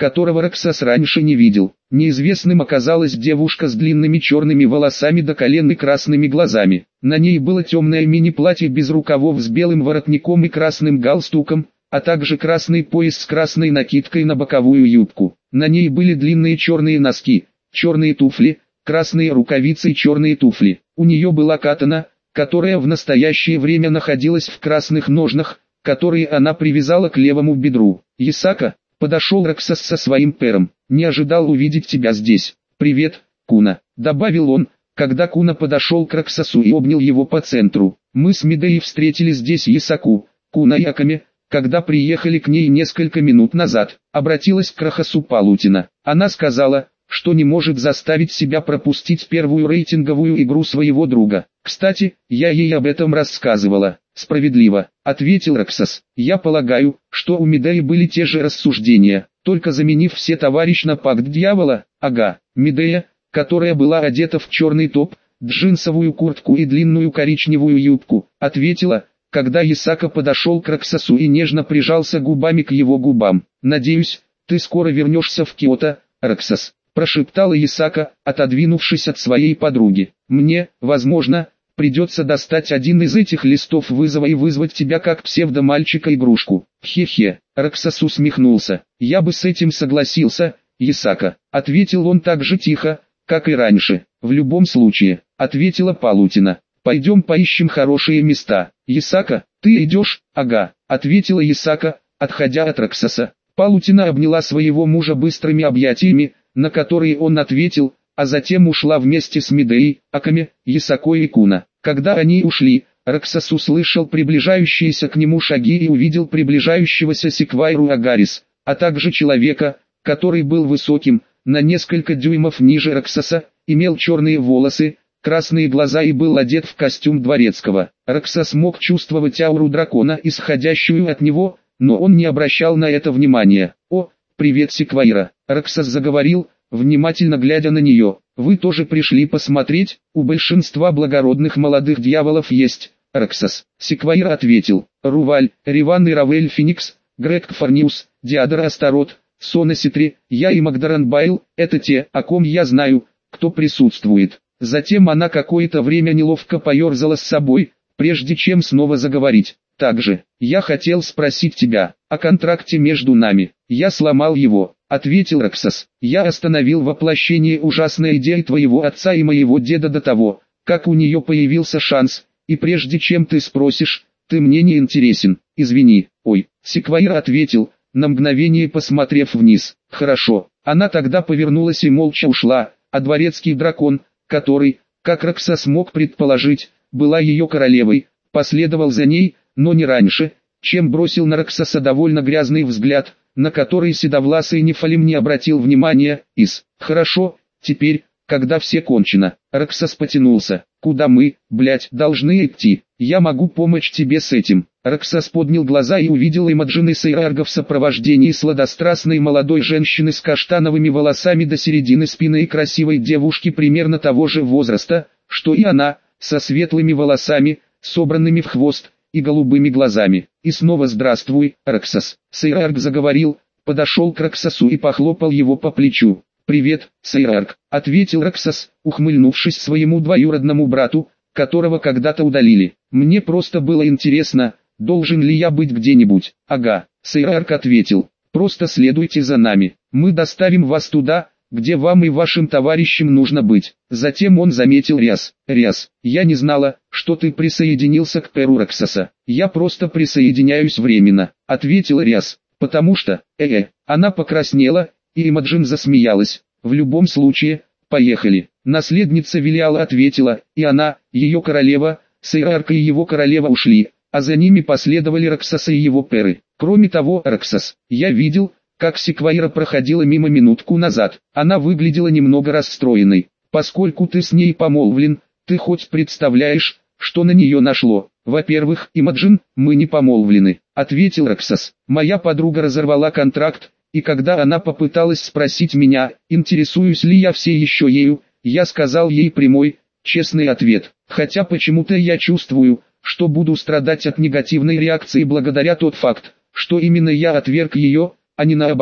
которого Роксос раньше не видел. Неизвестным оказалась девушка с длинными черными волосами до колен и красными глазами. На ней было темное мини-платье без рукавов с белым воротником и красным галстуком, а также красный пояс с красной накидкой на боковую юбку. На ней были длинные черные носки, черные туфли, красные рукавицы и черные туфли. У нее была катана, которая в настоящее время находилась в красных ножнах, которые она привязала к левому бедру. «Ясака», — подошел Роксос со своим пером, — «не ожидал увидеть тебя здесь. Привет, Куна», — добавил он, когда Куна подошел к Роксосу и обнял его по центру. «Мы с Медеей встретили здесь Ясаку, Куна и Акаме, когда приехали к ней несколько минут назад», — обратилась к Роксосу Палутина. Она сказала, что не может заставить себя пропустить первую рейтинговую игру своего друга. «Кстати, я ей об этом рассказывала». «Справедливо», — ответил Роксос. «Я полагаю, что у Медеи были те же рассуждения, только заменив все товарищ на пакт дьявола». «Ага». Медея, которая была одета в черный топ, джинсовую куртку и длинную коричневую юбку, ответила, когда Ясака подошел к Роксосу и нежно прижался губами к его губам. «Надеюсь, ты скоро вернешься в Киото, Роксос», — прошептала Ясака, отодвинувшись от своей подруги. «Мне, возможно, придется достать один из этих листов вызова и вызвать тебя как псевдомальчика-игрушку». «Хе-хе», — Роксос усмехнулся. «Я бы с этим согласился, Ясака», — ответил он так же тихо, как и раньше. «В любом случае», — ответила Палутина. «Пойдем поищем хорошие места». «Ясака, ты идешь?» «Ага», — ответила Ясака, отходя от Роксоса. Палутина обняла своего мужа быстрыми объятиями, на которые он ответил, а затем ушла вместе с Медеей, Акаме, Ясако и Куна. Когда они ушли, Роксос услышал приближающиеся к нему шаги и увидел приближающегося Секвайру Агарис, а также человека, который был высоким, на несколько дюймов ниже Роксоса, имел черные волосы, красные глаза и был одет в костюм дворецкого. Роксос мог чувствовать ауру дракона, исходящую от него, но он не обращал на это внимания. «О, привет, Секвайра», — Роксос заговорил, внимательно глядя на нее. «Вы тоже пришли посмотреть? У большинства благородных молодых дьяволов есть». Роксос. Секвайра ответил. «Руваль, Риван и Равель Феникс, Грег Фарниус, Диадор Астарот, Сона Ситри, я и Магдаран Байл, это те, о ком я знаю, кто присутствует». Затем она какое-то время неловко поерзала с собой, прежде чем снова заговорить. «Также, я хотел спросить тебя, о контракте между нами. Я сломал его», — ответил Роксос. «Я остановил воплощение ужасной идеи твоего отца и моего деда до того, как у нее появился шанс, и прежде чем ты спросишь, ты мне не интересен, извини». «Ой», — Секвайра ответил, на мгновение посмотрев вниз. «Хорошо». Она тогда повернулась и молча ушла, а дворецкий дракон, который, как Роксос мог предположить, была ее королевой, последовал за ней, но не раньше, чем бросил на Роксоса довольно грязный взгляд, на который седовласый Нефалим не обратил внимания. «Хорошо, теперь, когда все кончено». Роксос потянулся. «Куда мы, блядь, должны идти? Я могу помочь тебе с этим». Роксос поднял глаза и увидел Имаджин и Сейрарга в сопровождении сладострастной молодой женщины с каштановыми волосами до середины спины и красивой девушки примерно того же возраста, что и она, со светлыми волосами, собранными в хвост, и голубыми глазами. «И снова здравствуй, Роксос». Сейрарг заговорил, подошел к Роксосу и похлопал его по плечу. «Привет, Сейрарг», — ответил Роксос, ухмыльнувшись своему двоюродному брату, которого когда-то удалили. «Мне просто было интересно, должен ли я быть где-нибудь». «Ага», — Сейрарг ответил, — «просто следуйте за нами, мы доставим вас туда, где вам и вашим товарищам нужно быть». Затем он заметил Ряс. «Ряс, я не знала, что ты присоединился к перу Роксоса». «Я просто присоединяюсь временно», — ответил Ряс, — «потому что, Она покраснела, и Имаджин засмеялась. «В любом случае, поехали». Наследница Велиала ответила, и она, ее королева, Сейрарг и его королева ушли, а за ними последовали Роксос и его перы. Кроме того, Роксос, я видел, как Секвайра проходила мимо минутку назад. Она выглядела немного расстроенной. Поскольку ты с ней помолвлен, ты хоть представляешь, что на нее нашло? «Во-первых, Имаджин, мы не помолвлены», — ответил Роксос. «Моя подруга разорвала контракт, и когда она попыталась спросить меня, интересуюсь ли я все еще ею, я сказал ей прямой, честный ответ. Хотя почему-то я чувствую, что буду страдать от негативной реакции благодаря тот факт, что именно я отверг ее, а не наоборот».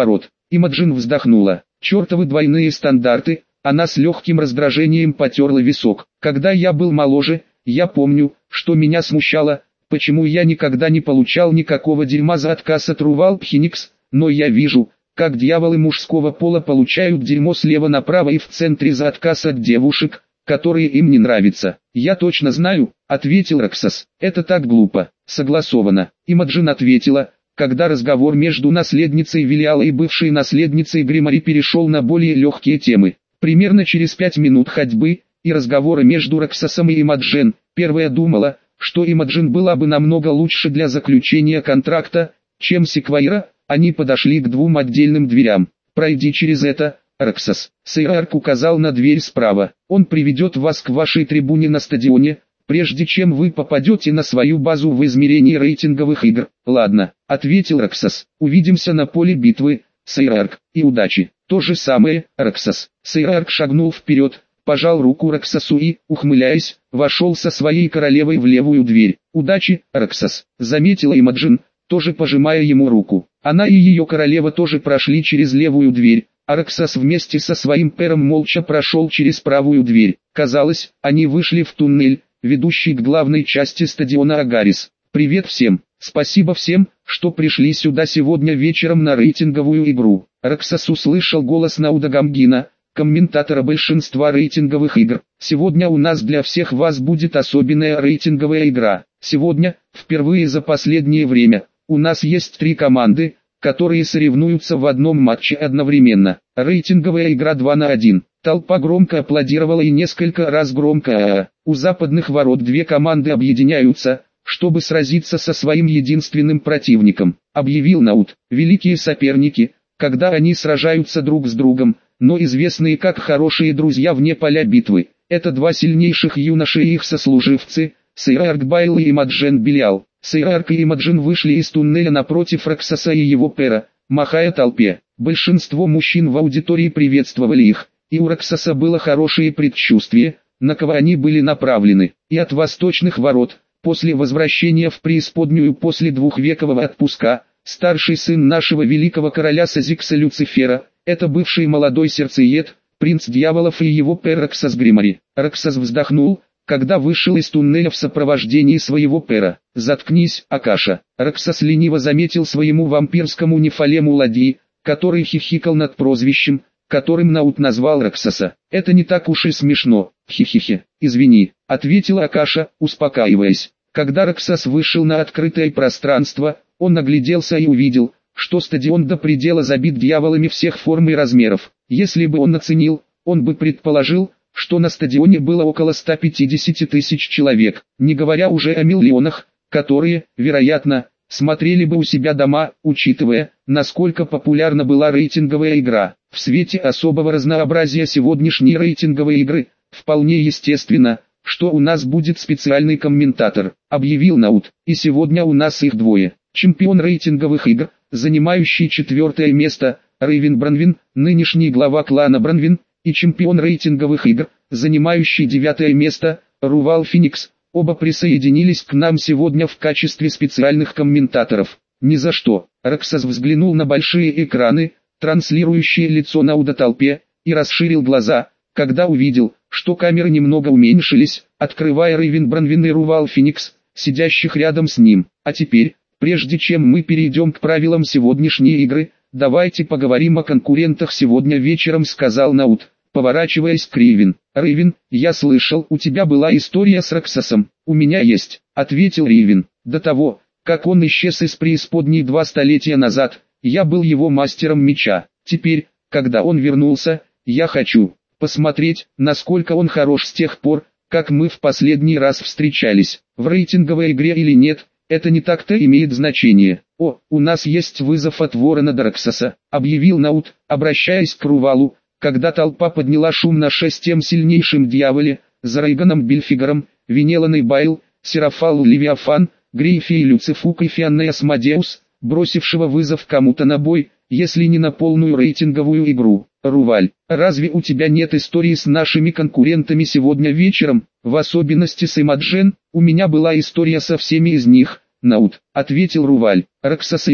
Имаджин вздохнула. Чертовы двойные стандарты. Она с легким раздражением потерла висок. Когда я был моложе, я помню, что меня смущало, почему я никогда не получал никакого дерьма за отказ от Рувал Пхеникс, но я вижу, как дьяволы мужского пола получают дерьмо слева направо и в центре за отказ от девушек, которые им не нравятся. Я точно знаю, ответил Роксас. Это так глупо. Согласовано. Имаджин ответила, когда разговор между наследницей Велиала и бывшей наследницей Гримари перешел на более легкие темы. Примерно через 5 минут ходьбы и разговора между Роксасом и Имаджин, первая думала, что Имаджин была бы намного лучше для заключения контракта, чем Секвайра. Они подошли к двум отдельным дверям. «Пройди через это, Роксас». Сейрарк указал на дверь справа. «Он приведет вас к вашей трибуне на стадионе, прежде чем вы попадете на свою базу в измерении рейтинговых игр». «Ладно», — ответил Роксас. «Увидимся на поле битвы, Сейрарк, и удачи». «То же самое, Роксас». Сейрарк шагнул вперед, пожал руку Роксасу и, ухмыляясь, вошел со своей королевой в левую дверь. «Удачи, Роксас», — заметила Имаджин, тоже пожимая ему руку. Она и ее королева тоже прошли через левую дверь, а Роксас вместе со своим пером молча прошел через правую дверь. Казалось, они вышли в туннель, ведущий к главной части стадиона Агарис. «Привет всем! Спасибо всем, что пришли сюда сегодня вечером на рейтинговую игру». Роксас услышал голос Науда Гамгина, комментатора большинства рейтинговых игр. «Сегодня у нас для всех вас будет особенная рейтинговая игра. Сегодня, впервые за последнее время, у нас есть 3 команды, которые соревнуются в одном матче одновременно. Рейтинговая игра 2 на 1. Толпа громко аплодировала и несколько раз громко «а-а». У западных ворот 2 команды объединяются, чтобы сразиться со своим единственным противником, объявил Науд. Великие соперники, когда они сражаются друг с другом, но известные как хорошие друзья вне поля битвы. Это 2 сильнейших юноши и их сослуживцы, Сейрарк Байл и Имаджин Белиал. Сейрарк и Имаджин вышли из туннеля напротив Роксаса и его пера, махая толпе. Большинство мужчин в аудитории приветствовали их, и у Роксаса было хорошее предчувствие, на кого они были направлены. И от восточных ворот, после возвращения в преисподнюю после 2-векового отпуска, старший сын нашего великого короля Сазикса Люцифера, это бывший молодой сердцеед, принц дьяволов и его пер Роксас Гримари. Роксас вздохнул, когда вышел из туннеля в сопровождении своего пера. «Заткнись, Акаша!» Роксас лениво заметил своему вампирскому нефалему ладьи, который хихикал над прозвищем, которым Наут назвал Роксаса. «Это не так уж и смешно, хихихи». «Извини», — ответила Акаша, успокаиваясь. Когда Роксас вышел на открытое пространство, он огляделся и увидел, что стадион до предела забит дьяволами всех форм и размеров. Если бы он оценил, он бы предположил, что на стадионе было около 150 тысяч человек, не говоря уже о миллионах, которые, вероятно, смотрели бы у себя дома, учитывая, насколько популярна была рейтинговая игра. В свете особого разнообразия сегодняшней рейтинговой игры, вполне естественно, что у нас будет специальный комментатор, объявил Науд, и сегодня у нас их 2. Чемпион рейтинговых игр, занимающий 4-е место, Рейвен Бранвин, нынешний глава клана Бранвин, и чемпион рейтинговых игр, занимающий 9-е место, Рувал Феникс, оба присоединились к нам сегодня в качестве специальных комментаторов. Ни за что. Роксас взглянул на большие экраны, транслирующие лицо Науда толпе, и расширил глаза, когда увидел, что камеры немного уменьшились, открывая Рейвен Бранвин и Рувал Феникс, сидящих рядом с ним. А теперь, прежде чем мы перейдем к правилам сегодняшней игры, давайте поговорим о конкурентах сегодня вечером, сказал Науд, поворачиваясь к Рейвен. Рейвен, я слышал, у тебя была история с Роксасом. У меня есть, ответил Рейвен. До того, как он исчез из преисподней 2 столетия назад, я был его мастером меча. Теперь, когда он вернулся, я хочу посмотреть, насколько он хорош с тех пор, как мы в последний раз встречались. В рейтинговой игре или нет, это не так-то имеет значение. «О, у нас есть вызов от Ворона Роксаса», — объявил Науд, обращаясь к Рувалу, когда толпа подняла шум на 6-м сильнейшем дьяволе, Зарайганом Бельфигаром, Венеланой Байл, Серафалу Левиафан, Грейфи и Люцифук и Фианне Асмодеус, бросившего вызов кому-то на бой, если не на полную рейтинговую игру. «Руваль, разве у тебя нет истории с нашими конкурентами сегодня вечером, в особенности с Имаджин?» «У меня была история со всеми из них, Науд», — ответил Руваль. «Роксас и я,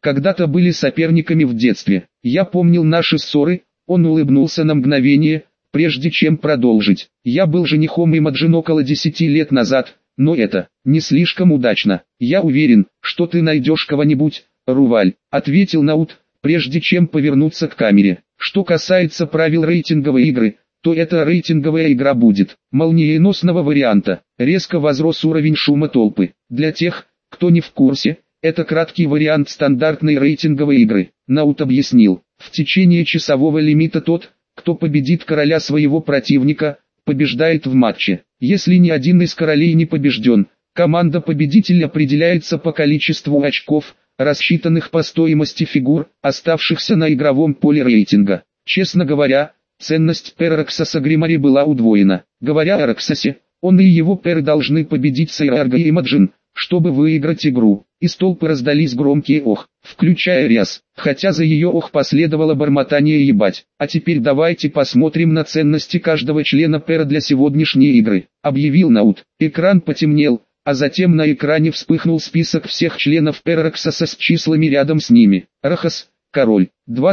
когда-то были соперниками в детстве. Я помнил наши ссоры. Он улыбнулся на мгновение, прежде чем продолжить. Я был женихом Имаджин около 10 лет назад, но это не слишком удачно. Я уверен, что ты найдешь кого-нибудь, Руваль, ответил Наут, прежде чем повернуться к камере. Что касается правил рейтинговой игры, то эта рейтинговая игра будет молниеносного варианта. Резко возрос уровень шума толпы. Для тех, кто не в курсе, это краткий вариант стандартной рейтинговой игры. Наут объяснил, в течение часового лимита тот, кто победит короля своего противника, побеждает в матче. Если ни один из королей не побежден, команда победителя определяется по количеству очков, рассчитанных по стоимости фигур, оставшихся на игровом поле рейтинга. Честно говоря, ценность пэр Роксоса Гримари была удвоена. Говоря о Роксосе, он и его пэр должны победить Сейрарга и Имаджин, чтобы выиграть игру. Из толпы раздались громкие ох, включая Риас, хотя за ее ох последовало бормотание ебать. А теперь давайте посмотрим на ценности каждого члена пэра для сегодняшней игры, объявил Наут. Экран потемнел, а затем на экране вспыхнул список всех членов пэра Роксоса с числами рядом с ними. Рахас, король,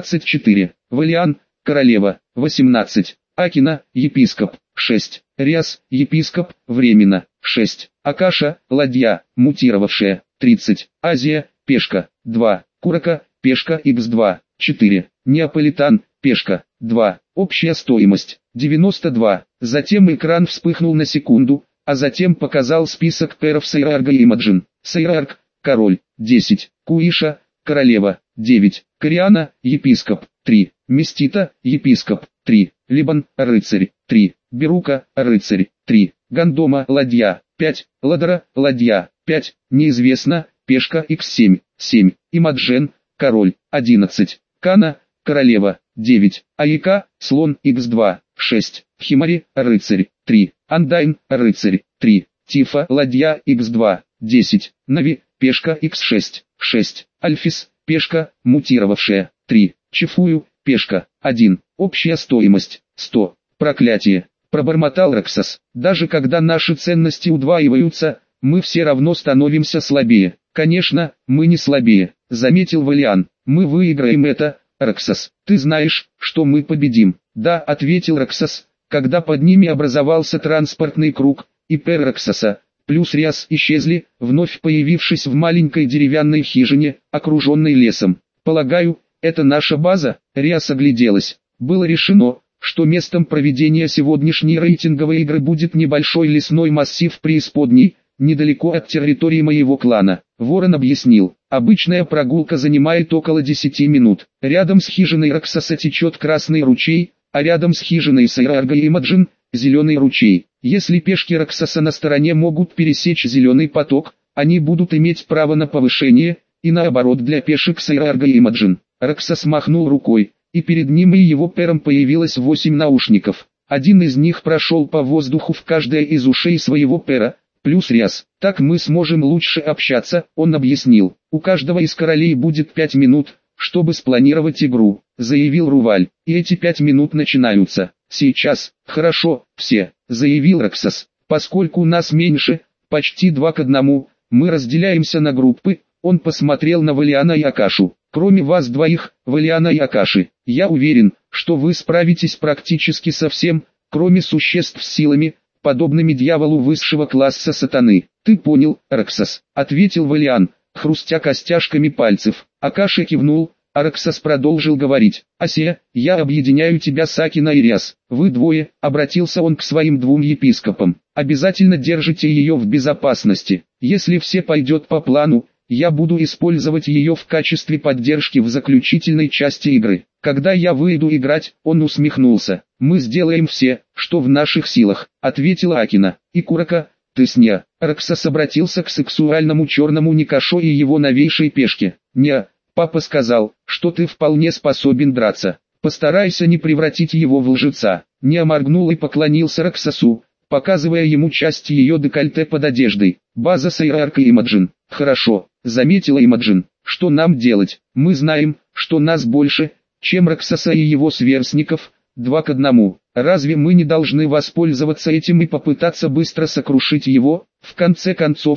24, Валиан, королева, 18, Акина, епископ, 6, Риас, епископ, временно, 6, Акаша, ладья, мутировавшая, 30, Азия, пешка, 2, Курака, пешка X2, 4, Неаполитан, пешка, 2, общая стоимость, 92, затем экран вспыхнул на секунду, а затем показал список пэров Сейрарга и Имаджин. Сейрарг, король, 10, Куиша, королева, 9, Кориана, епископ, 3, Местита, епископ, 3, Либан, рыцарь, 3, Берука, рыцарь, 3, Гандома, ладья, 5, Ладора, ладья, 5, неизвестно, пешка X7, 7, Имаджен, король, 11, Кана, королева, 9, Аика, слон X2, 6, Химари, рыцарь, 3, Андайн, рыцарь, 3, Тифа, ладья X2, 10, Нави, пешка X6, 6, Альфис, пешка, мутировавшая, 3, Чифую, пешка, 1, общая стоимость, 100, проклятие, пробормотал Роксос. Даже когда наши ценности удваиваются, мы все равно становимся слабее. Конечно, мы не слабее, заметил Валиан. Мы выиграем это, Роксос. Ты знаешь, что мы победим. Да, ответил Роксос, когда под ними образовался транспортный круг, и пэр Роксоса, плюс Риас исчезли, вновь появившись в маленькой деревянной хижине, окруженной лесом. Полагаю, это наша база. Риас огляделась. Было решено, что местом проведения сегодняшней рейтинговой игры будет небольшой лесной массив преисподней, недалеко от территории моего клана. Ворон объяснил, обычная прогулка занимает около 10 минут. Рядом с хижиной Роксоса течет Красный ручей, а рядом с хижиной Сейрарга и Имаджин – Зеленый ручей. Если пешки Роксоса на стороне могут пересечь Зеленый поток, они будут иметь право на повышение, и наоборот для пешек Сейрарга и Имаджин. Роксос махнул рукой, и перед ним и его пэром появилось 8 наушников. Один из них прошел по воздуху в каждое из ушей своего пэра, плюс Риас. Так мы сможем лучше общаться, он объяснил. У каждого из королей будет 5 минут, чтобы спланировать игру, заявил Руваль. И эти 5 минут начинаются сейчас. Хорошо, все, заявил Роксос. Поскольку нас меньше, почти 2 к 1, мы разделяемся на группы. Он посмотрел на Валиана и Акашу. Кроме вас двоих, Валиана и Акаши, я уверен, что вы справитесь практически со всем, кроме существ с силами, подобными дьяволу высшего класса сатаны. Ты понял, Роксос, ответил Валиан, хрустя костяшками пальцев. Акаша кивнул, а Роксос продолжил говорить. Асия, я объединяю тебя с Акина и Риас. Вы двое, обратился он к своим 2 епископам. Обязательно держите ее в безопасности. Если все пойдет по плану, я буду использовать ее в качестве поддержки в заключительной части игры. Когда я выйду играть, он усмехнулся. Мы сделаем все, что в наших силах, ответила Акина. И Курака, ты с Неа. Роксос обратился к сексуальному черному Никашо и его новейшей пешке. Неа, папа сказал, что ты вполне способен драться. Постарайся не превратить его в лжеца. Неа моргнул и поклонился Роксосу, показывая ему часть ее декольте под одеждой. База Сейрарга и Имаджин. Хорошо, заметила Имаджин. Что нам делать? Мы знаем, что нас больше, чем Роксоса и его сверстников, 2 к 1. Разве мы не должны воспользоваться этим и попытаться быстро сокрушить его? В конце концов,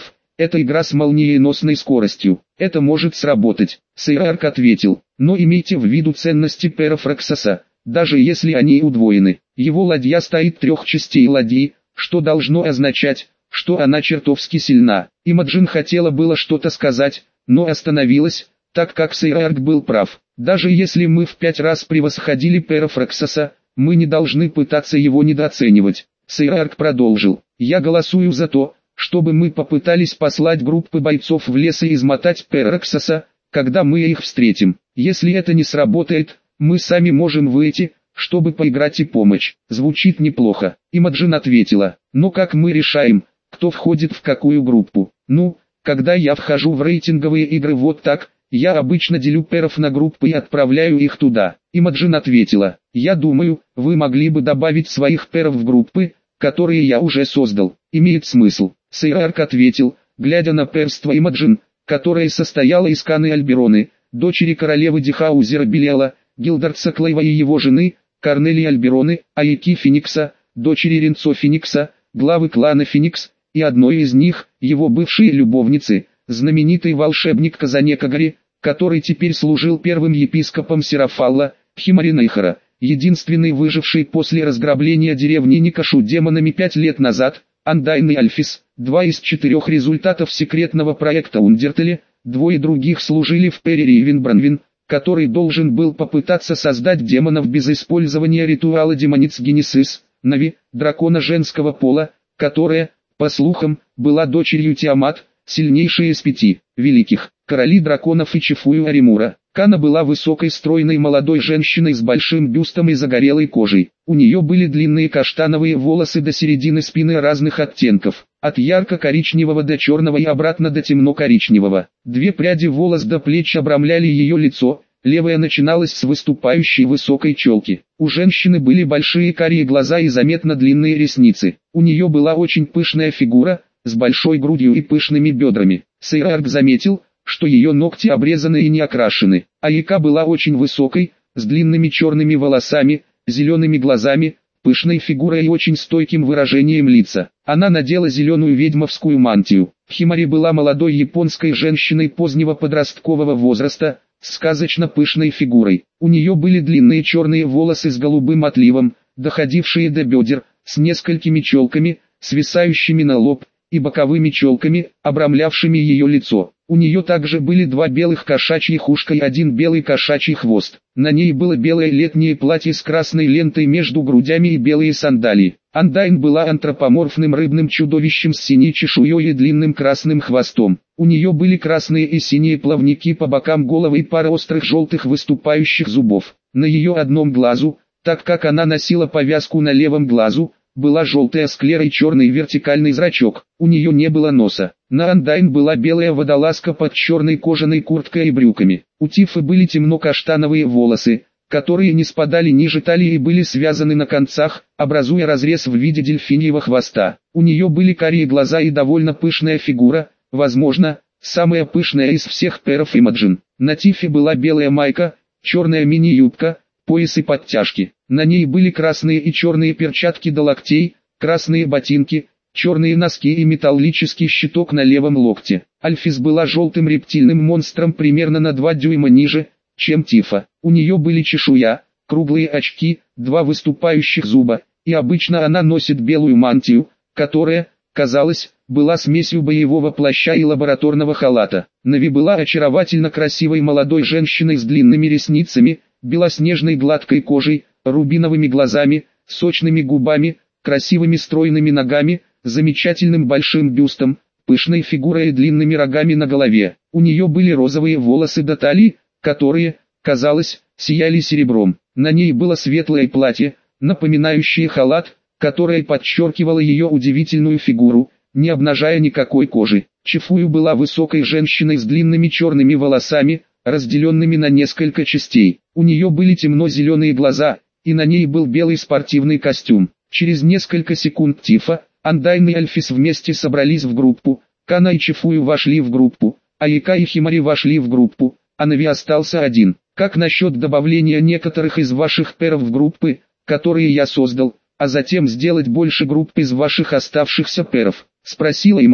Это игра с молниеносной скоростью. Это может сработать. Сейрарк ответил. Но имейте в виду ценности перов Рексоса, даже если они удвоены. Его ладья стоит 3 частей ладьи, что должно означать, что она чертовски сильна. Имаджин хотела было что-то сказать, но остановилась, так как Сейрарк был прав. Даже если мы в 5 раз превосходили перов Рексоса, мы не должны пытаться его недооценивать. Сейрарк продолжил. Я голосую за то, чтобы мы попытались послать группы бойцов в лес и измотать пера Рексоса, когда мы их встретим. Если это не сработает, мы сами можем выйти, чтобы поиграть и помочь. Звучит неплохо. Имаджин ответила. Но как мы решаем, кто входит в какую группу? Ну, когда я вхожу в рейтинговые игры вот так, я обычно делю перов на группы и отправляю их туда. Имаджин ответила. Я думаю, вы могли бы добавить своих перов в группы, которые я уже создал. Имеет смысл. Сейрарк ответил, глядя на перство Имаджин, которое состояло из Каны Альбероны, дочери королевы Дихаузера Белиала, Гилдардса Клейва и его жены, Корнелии Альбероны, Айки Феникса, дочери Ренцо Феникса, главы клана Феникс, и одной из них, его бывшей любовницы, знаменитый волшебник Казанекагари, который теперь служил первым епископом Серафалла, Химари Нейхара, единственный выживший после разграбления деревни Никашу демонами 5 лет назад, Андайн и Альфис, 2 из 4 результатов секретного проекта Ундертеле, 2 других служили в Перри и Винбранвин, который должен был попытаться создать демонов без использования ритуала демониц Генесис, Нави, дракона женского пола, которая, по слухам, была дочерью Тиамат, сильнейшей из 5 великих, короли драконов и Чифую Аримура. Кана была высокой стройной молодой женщиной с большим бюстом и загорелой кожей. У нее были длинные каштановые волосы до середины спины разных оттенков, от ярко-коричневого до черного и обратно до темно-коричневого. 2 пряди волос до плеч обрамляли ее лицо, левая начиналась с выступающей высокой челки. У женщины были большие карие глаза и заметно длинные ресницы. У нее была очень пышная фигура, с большой грудью и пышными бедрами. Сейрарк заметил, что ее ногти обрезаны и не окрашены. Айка была очень высокой, с длинными черными волосами, зелеными глазами, пышной фигурой и очень стойким выражением лица. Она надела зеленую ведьмовскую мантию. Химари была молодой японской женщиной позднего подросткового возраста, с сказочно пышной фигурой. У нее были длинные черные волосы с голубым отливом, доходившие до бедер, с несколькими челками, свисающими на лоб, и боковыми челками, обрамлявшими ее лицо. У нее также были 2 белых кошачьих ушка и 1 белый кошачий хвост. На ней было белое летнее платье с красной лентой между грудями и белые сандалии. Андайн была антропоморфным рыбным чудовищем с синей чешуей и длинным красным хвостом. У нее были красные и синие плавники по бокам головы и пара острых желтых выступающих зубов. На ее одном глазу, так как она носила повязку на левом глазу, была желтая склера и черный вертикальный зрачок. У нее не было носа. На Андайн была белая водолазка под черной кожаной курткой и брюками. У Тифы были темно-каштановые волосы, которые не спадали ниже талии и были связаны на концах, образуя разрез в виде дельфиньего хвоста. У нее были карие глаза и довольно пышная фигура, возможно, самая пышная из всех перов Имаджин. На Тифе была белая майка, черная мини-юбка, пояс и подтяжки. На ней были красные и черные перчатки до локтей, красные ботинки, черные носки и металлический щиток на левом локте. Альфис была желтым рептильным монстром примерно на 2 дюйма ниже, чем Тифа. У нее были чешуя, круглые очки, 2 выступающих зуба, и обычно она носит белую мантию, которая, казалось, была смесью боевого плаща и лабораторного халата. Нави была очаровательно красивой молодой женщиной с длинными ресницами, белоснежной гладкой кожей, рубиновыми глазами, сочными губами, красивыми стройными ногами, замечательным большим бюстом, пышной фигурой и длинными рогами на голове. У нее были розовые волосы до талии, которые, казалось, сияли серебром. На ней было светлое платье, напоминающее халат, которое подчеркивало ее удивительную фигуру, не обнажая никакой кожи. Чифую была высокой женщиной с длинными черными волосами, разделенными на несколько частей. У нее были темно-зеленые глаза, и на ней был белый спортивный костюм. Через несколько секунд Тифа, Андайн и Альфис вместе собрались в группу, Кана и Чифую вошли в группу, Айка и Химари вошли в группу, а Нави остался один. Как насчет добавления некоторых из ваших перов в группы, которые я создал, а затем сделать больше групп из ваших оставшихся перов? Спросила Имаджин.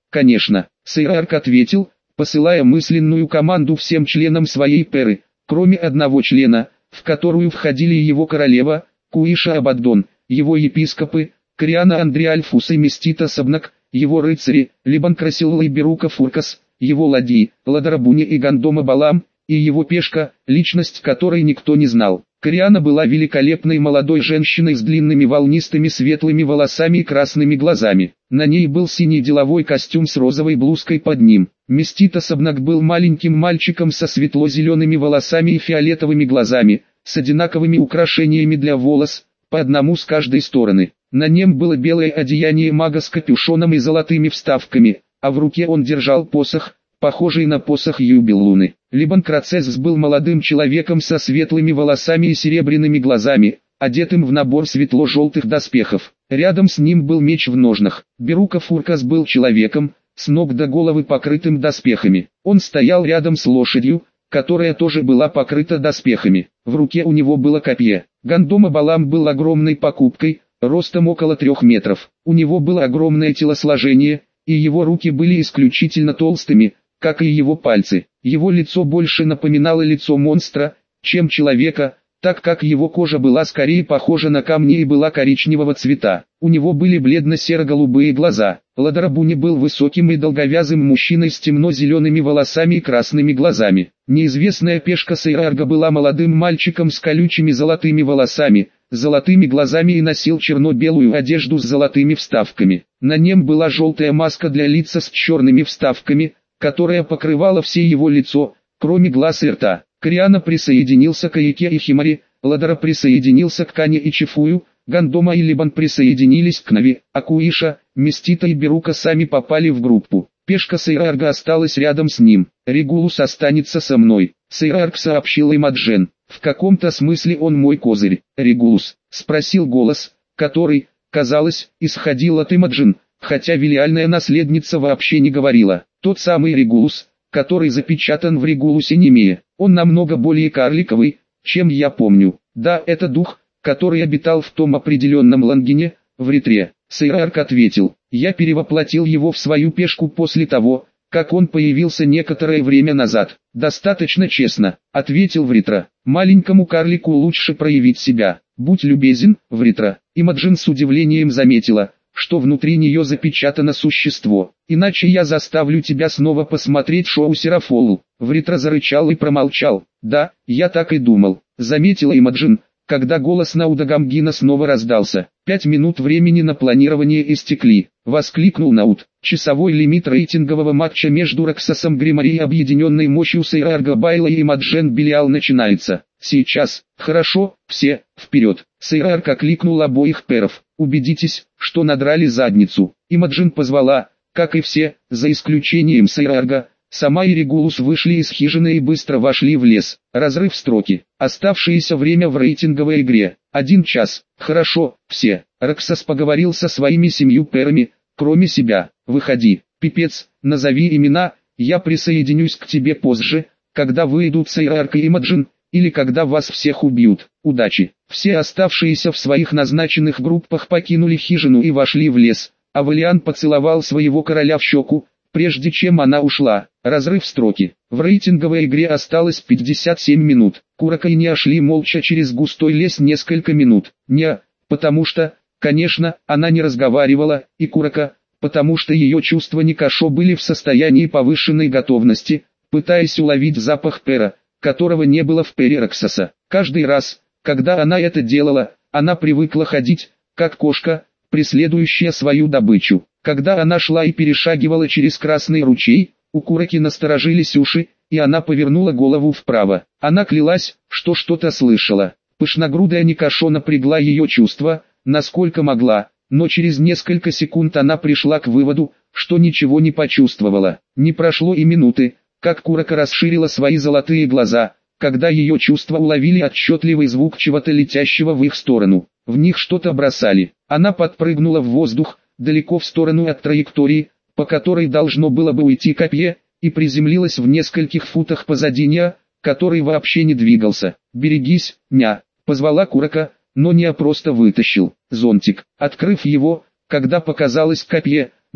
Конечно, Сейрарк ответил, посылая мысленную команду всем членам своей перы, кроме одного члена, в которую входили его королева, Куиша Абаддон, его епископы, Кориана Андриальфус и Местита Сабнак, его рыцари, Либан Красилла и Берука Фуркас, его ладьи, Ладарабуни и Гандома Балам, и его пешка, личность которой никто не знал. Кориана была великолепной молодой женщиной с длинными волнистыми светлыми волосами и красными глазами. На ней был синий деловой костюм с розовой блузкой под ним. Местита Сабнак был маленьким мальчиком со светло-зелеными волосами и фиолетовыми глазами, с одинаковыми украшениями для волос, по одному с каждой стороны. На нем было белое одеяние мага с капюшоном и золотыми вставками, а в руке он держал посох, похожий на посох Юбилуны. Либан Крацезс был молодым человеком со светлыми волосами и серебряными глазами, одетым в набор светло-желтых доспехов. Рядом с ним был меч в ножнах. Берука Фуркас был человеком, с ног до головы покрытым доспехами. Он стоял рядом с лошадью, которая тоже была покрыта доспехами. В руке у него было копье. Гандома Балам был огромной покупкой, ростом около 3 метров. У него было огромное телосложение, и его руки были исключительно толстыми, как и его пальцы. Его лицо больше напоминало лицо монстра, чем человека, так как его кожа была скорее похожа на камни и была коричневого цвета. У него были бледно-серо-голубые глаза. Ладарабуни был высоким и долговязым мужчиной с темно-зелеными волосами и красными глазами. Неизвестная пешка Сейрарга была молодым мальчиком с колючими золотыми волосами, золотыми глазами и носил черно-белую одежду с золотыми вставками. На нем была желтая маска для лица с черными вставками, которая покрывала все его лицо, кроме глаз и рта. Кориана присоединился к Аяке и Химари, Ладара присоединился к Кане и Чифую, Гандома и Либан присоединились к Нави, а Куиша, Местита и Берука сами попали в группу. Пешка Сейрарга осталась рядом с ним. «Регулус останется со мной», Сейрарг сообщил Имаджен. «В каком-то смысле он мой козырь». «Регулус?» — спросил голос, который, казалось, исходил от Имаджен, хотя велиальная наследница вообще не говорила. Тот самый Регулус, который запечатан в Регулусе Немея. Он намного более карликовый, чем я помню. Да, это дух, который обитал в том определенном Лангене, в Ритре. Сейрарк ответил: «Я перевоплотил его в свою пешку после того, как он появился некоторое время назад». «Достаточно честно», — ответил Вритра. «Маленькому карлику лучше проявить себя. Будь любезен, Вритра». Имаджин с удивлением заметила, что внутри нее запечатано существо. «Иначе я заставлю тебя снова посмотреть шоу Серафолл». Вритра зарычал и промолчал. «Да, я так и думал», — заметила Имаджин, когда голос Науда-Гамгина снова раздался. 5 минут времени на планирование истекли. Воскликнул Науд. Часовой лимит рейтингового матча между Раксасом Гримари и объединенной мощью Сейрарга Байла и Имаджен Белиал начинается. Сейчас. Хорошо, все, вперед. Сейрарг окликнул обоих перов. Убедитесь, что надрали задницу. Имаджин позвала, как и все, за исключением Сейрарга. Сама и Регулус вышли из хижины и быстро вошли в лес. Разрыв строки. Оставшееся время в рейтинговой игре. 1 час. Хорошо, все. Раксас поговорил со своими 7 перами, кроме себя. Выходи. Пипец, назови имена, я присоединюсь к тебе позже, когда выйдут Сейрарг и Имаджин, или когда вас всех убьют. Удачи. Все оставшиеся в своих назначенных группах покинули хижину и вошли в лес. А Валиан поцеловал своего короля в щеку, прежде чем она ушла. Разрыв строки. В рейтинговой игре осталось 57 минут. Курака и Неа шли молча через густой лес несколько минут. Неа, потому что, конечно, она не разговаривала, и Курака, потому что ее чувства Никашо были в состоянии повышенной готовности, пытаясь уловить запах пера, которого не было в пере Раксаса. Каждый раз, когда она это делала, она привыкла ходить, как кошка, преследующая свою добычу. Когда она шла и перешагивала через красный ручей, у Кураки насторожились уши, и она повернула голову вправо. Она клялась, что что-то слышала. Пышногрудая Никашо напрягла ее чувства, насколько могла, но через несколько секунд она пришла к выводу, что ничего не почувствовала. Не прошло и минуты, как Курака расширила свои золотые глаза, когда ее чувства уловили отчетливый звук чего-то летящего в их сторону. В них что-то бросали. Она подпрыгнула в воздух, далеко в сторону от траектории, по которой должно было бы уйти копье, и приземлилась в нескольких футах позади Неа, который вообще не двигался. «Берегись, Ня», — позвала Курака, но Неа просто вытащил зонтик. Открыв его, когда показалось копье,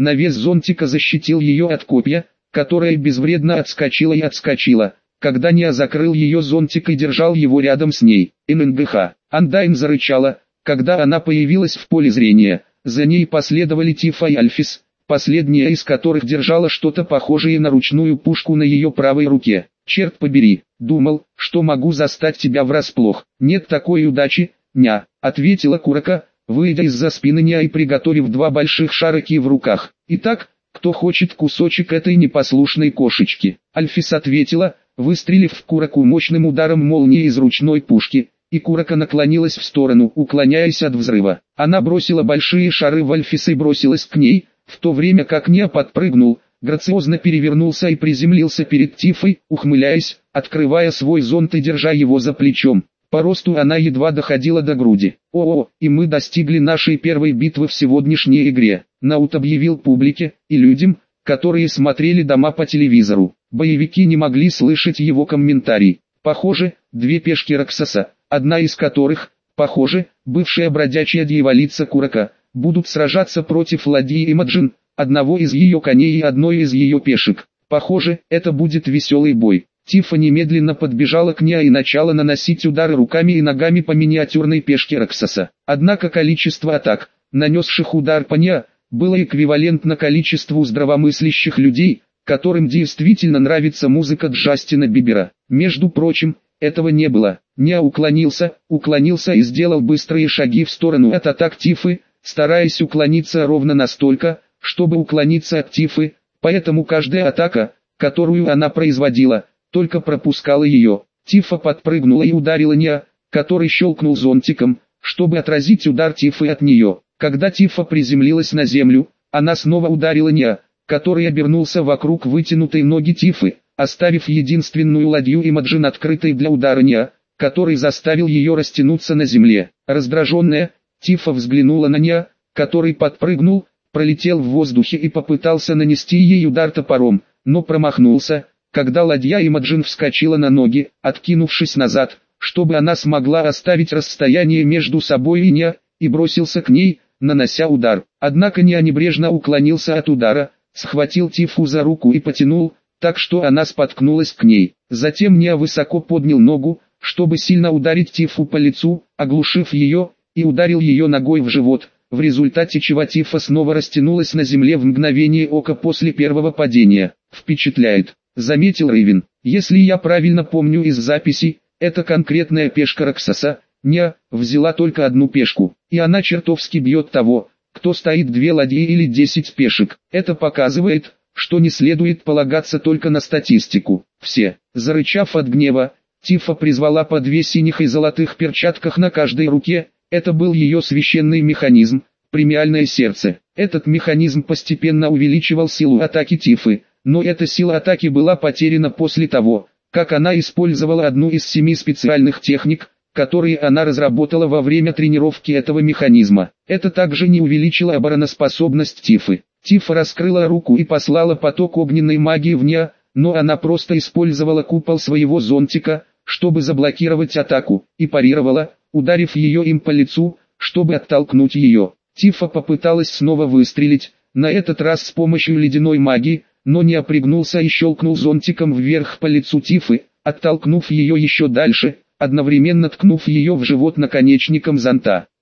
Навес зонтика защитил ее от копья, которая безвредно отскочила и отскочила, когда Ния закрыл ее зонтик и держал его рядом с ней. ННГХ. Андайн зарычала, когда она появилась в поле зрения. За ней последовали Тифа и Альфис, последняя из которых держала что-то похожее на ручную пушку на ее правой руке. «Черт побери, думал, что могу застать тебя врасплох. Нет такой удачи, Ня», — ответила Курака, выйдя из-за спины Ня и приготовив два больших шарики в руках. «Итак, кто хочет кусочек этой непослушной кошечки?» Альфис ответила, выстрелив в Кураку мощным ударом молнии из ручной пушки, и Курака наклонилась в сторону, уклоняясь от взрыва. Она бросила большие шары в Альфис и бросилась к ней, в то время как Ня подпрыгнул, грациозно перевернулся и приземлился перед Тифой, ухмыляясь, открывая свой зонт и держа его за плечом. По росту она едва доходила до груди. «О, и мы достигли нашей первой битвы в сегодняшней игре», Наут объявил публике и людям, которые смотрели дома по телевизору. Боевики не могли слышать его комментарий. Похоже, две пешки Раксаса, одна из которых, похоже, бывшая бродячая дьяволица Курака, будут сражаться против ладьи Имаджин, одного из ее коней и одной из ее пешек. Похоже, это будет веселый бой. Тифа немедленно подбежала к Ня и начала наносить удары руками и ногами по миниатюрной пешке Раксаса. Однако количество атак, нанесших удар по Ня, было эквивалентно количеству здравомыслящих людей, которым действительно нравится музыка Джастина Бибера. Между прочим, этого не было. Ня уклонился и сделал быстрые шаги в сторону от атак Тифы, стараясь уклониться ровно настолько, чтобы уклониться от Тифы, поэтому каждая атака, которую она производила, только пропускала ее. Тифа подпрыгнула и ударила Ня, который щелкнул зонтиком, чтобы отразить удар Тифы от нее. Когда Тифа приземлилась на землю, она снова ударила Ня, который обернулся вокруг вытянутой ноги Тифы, оставив единственную ладью Имаджин открытой для удара Ня, который заставил ее растянуться на земле. Раздраженная, Тифа взглянула на Ня, который подпрыгнул, пролетел в воздухе и попытался нанести ей удар топором, но промахнулся, когда ладья Имаджин вскочила на ноги, откинувшись назад, чтобы она смогла оставить расстояние между собой и Ня, и бросился к ней, нанося удар. Однако Ня небрежно уклонился от удара, схватил Тифу за руку и потянул, так что она споткнулась к ней. Затем Ня высоко поднял ногу, чтобы сильно ударить Тифу по лицу, оглушив ее, и ударил ее ногой в живот, в результате чего Тифа снова растянулась на земле в мгновение ока после первого падения. «Впечатляет», — заметил Рейвен. «Если я правильно помню из записей, это конкретная пешка Раксаса, Ня, взяла только одну пешку, и она чертовски бьет того, кто стоит две ладьи или 10 пешек. Это показывает, что не следует полагаться только на статистику. Все». Зарычав от гнева, Тифа призвала по 2 синих и золотых перчатках на каждой руке. Это был ее священный механизм, премиальное сердце. Этот механизм постепенно увеличивал силу атаки Тифы, но эта сила атаки была потеряна после того, как она использовала одну из 7 специальных техник, которые она разработала во время тренировки этого механизма. Это также не увеличило обороноспособность Тифы. Тифа раскрыла руку и послала поток огненной магии в Ня, но она просто использовала купол своего зонтика, чтобы заблокировать атаку, и парировала, ударив ее им по лицу, чтобы оттолкнуть ее. Тифа попыталась снова выстрелить, на этот раз с помощью ледяной магии, но не опрягнулся и щелкнул зонтиком вверх по лицу Тифы, оттолкнув ее еще дальше, одновременно ткнув ее в живот наконечником зонта.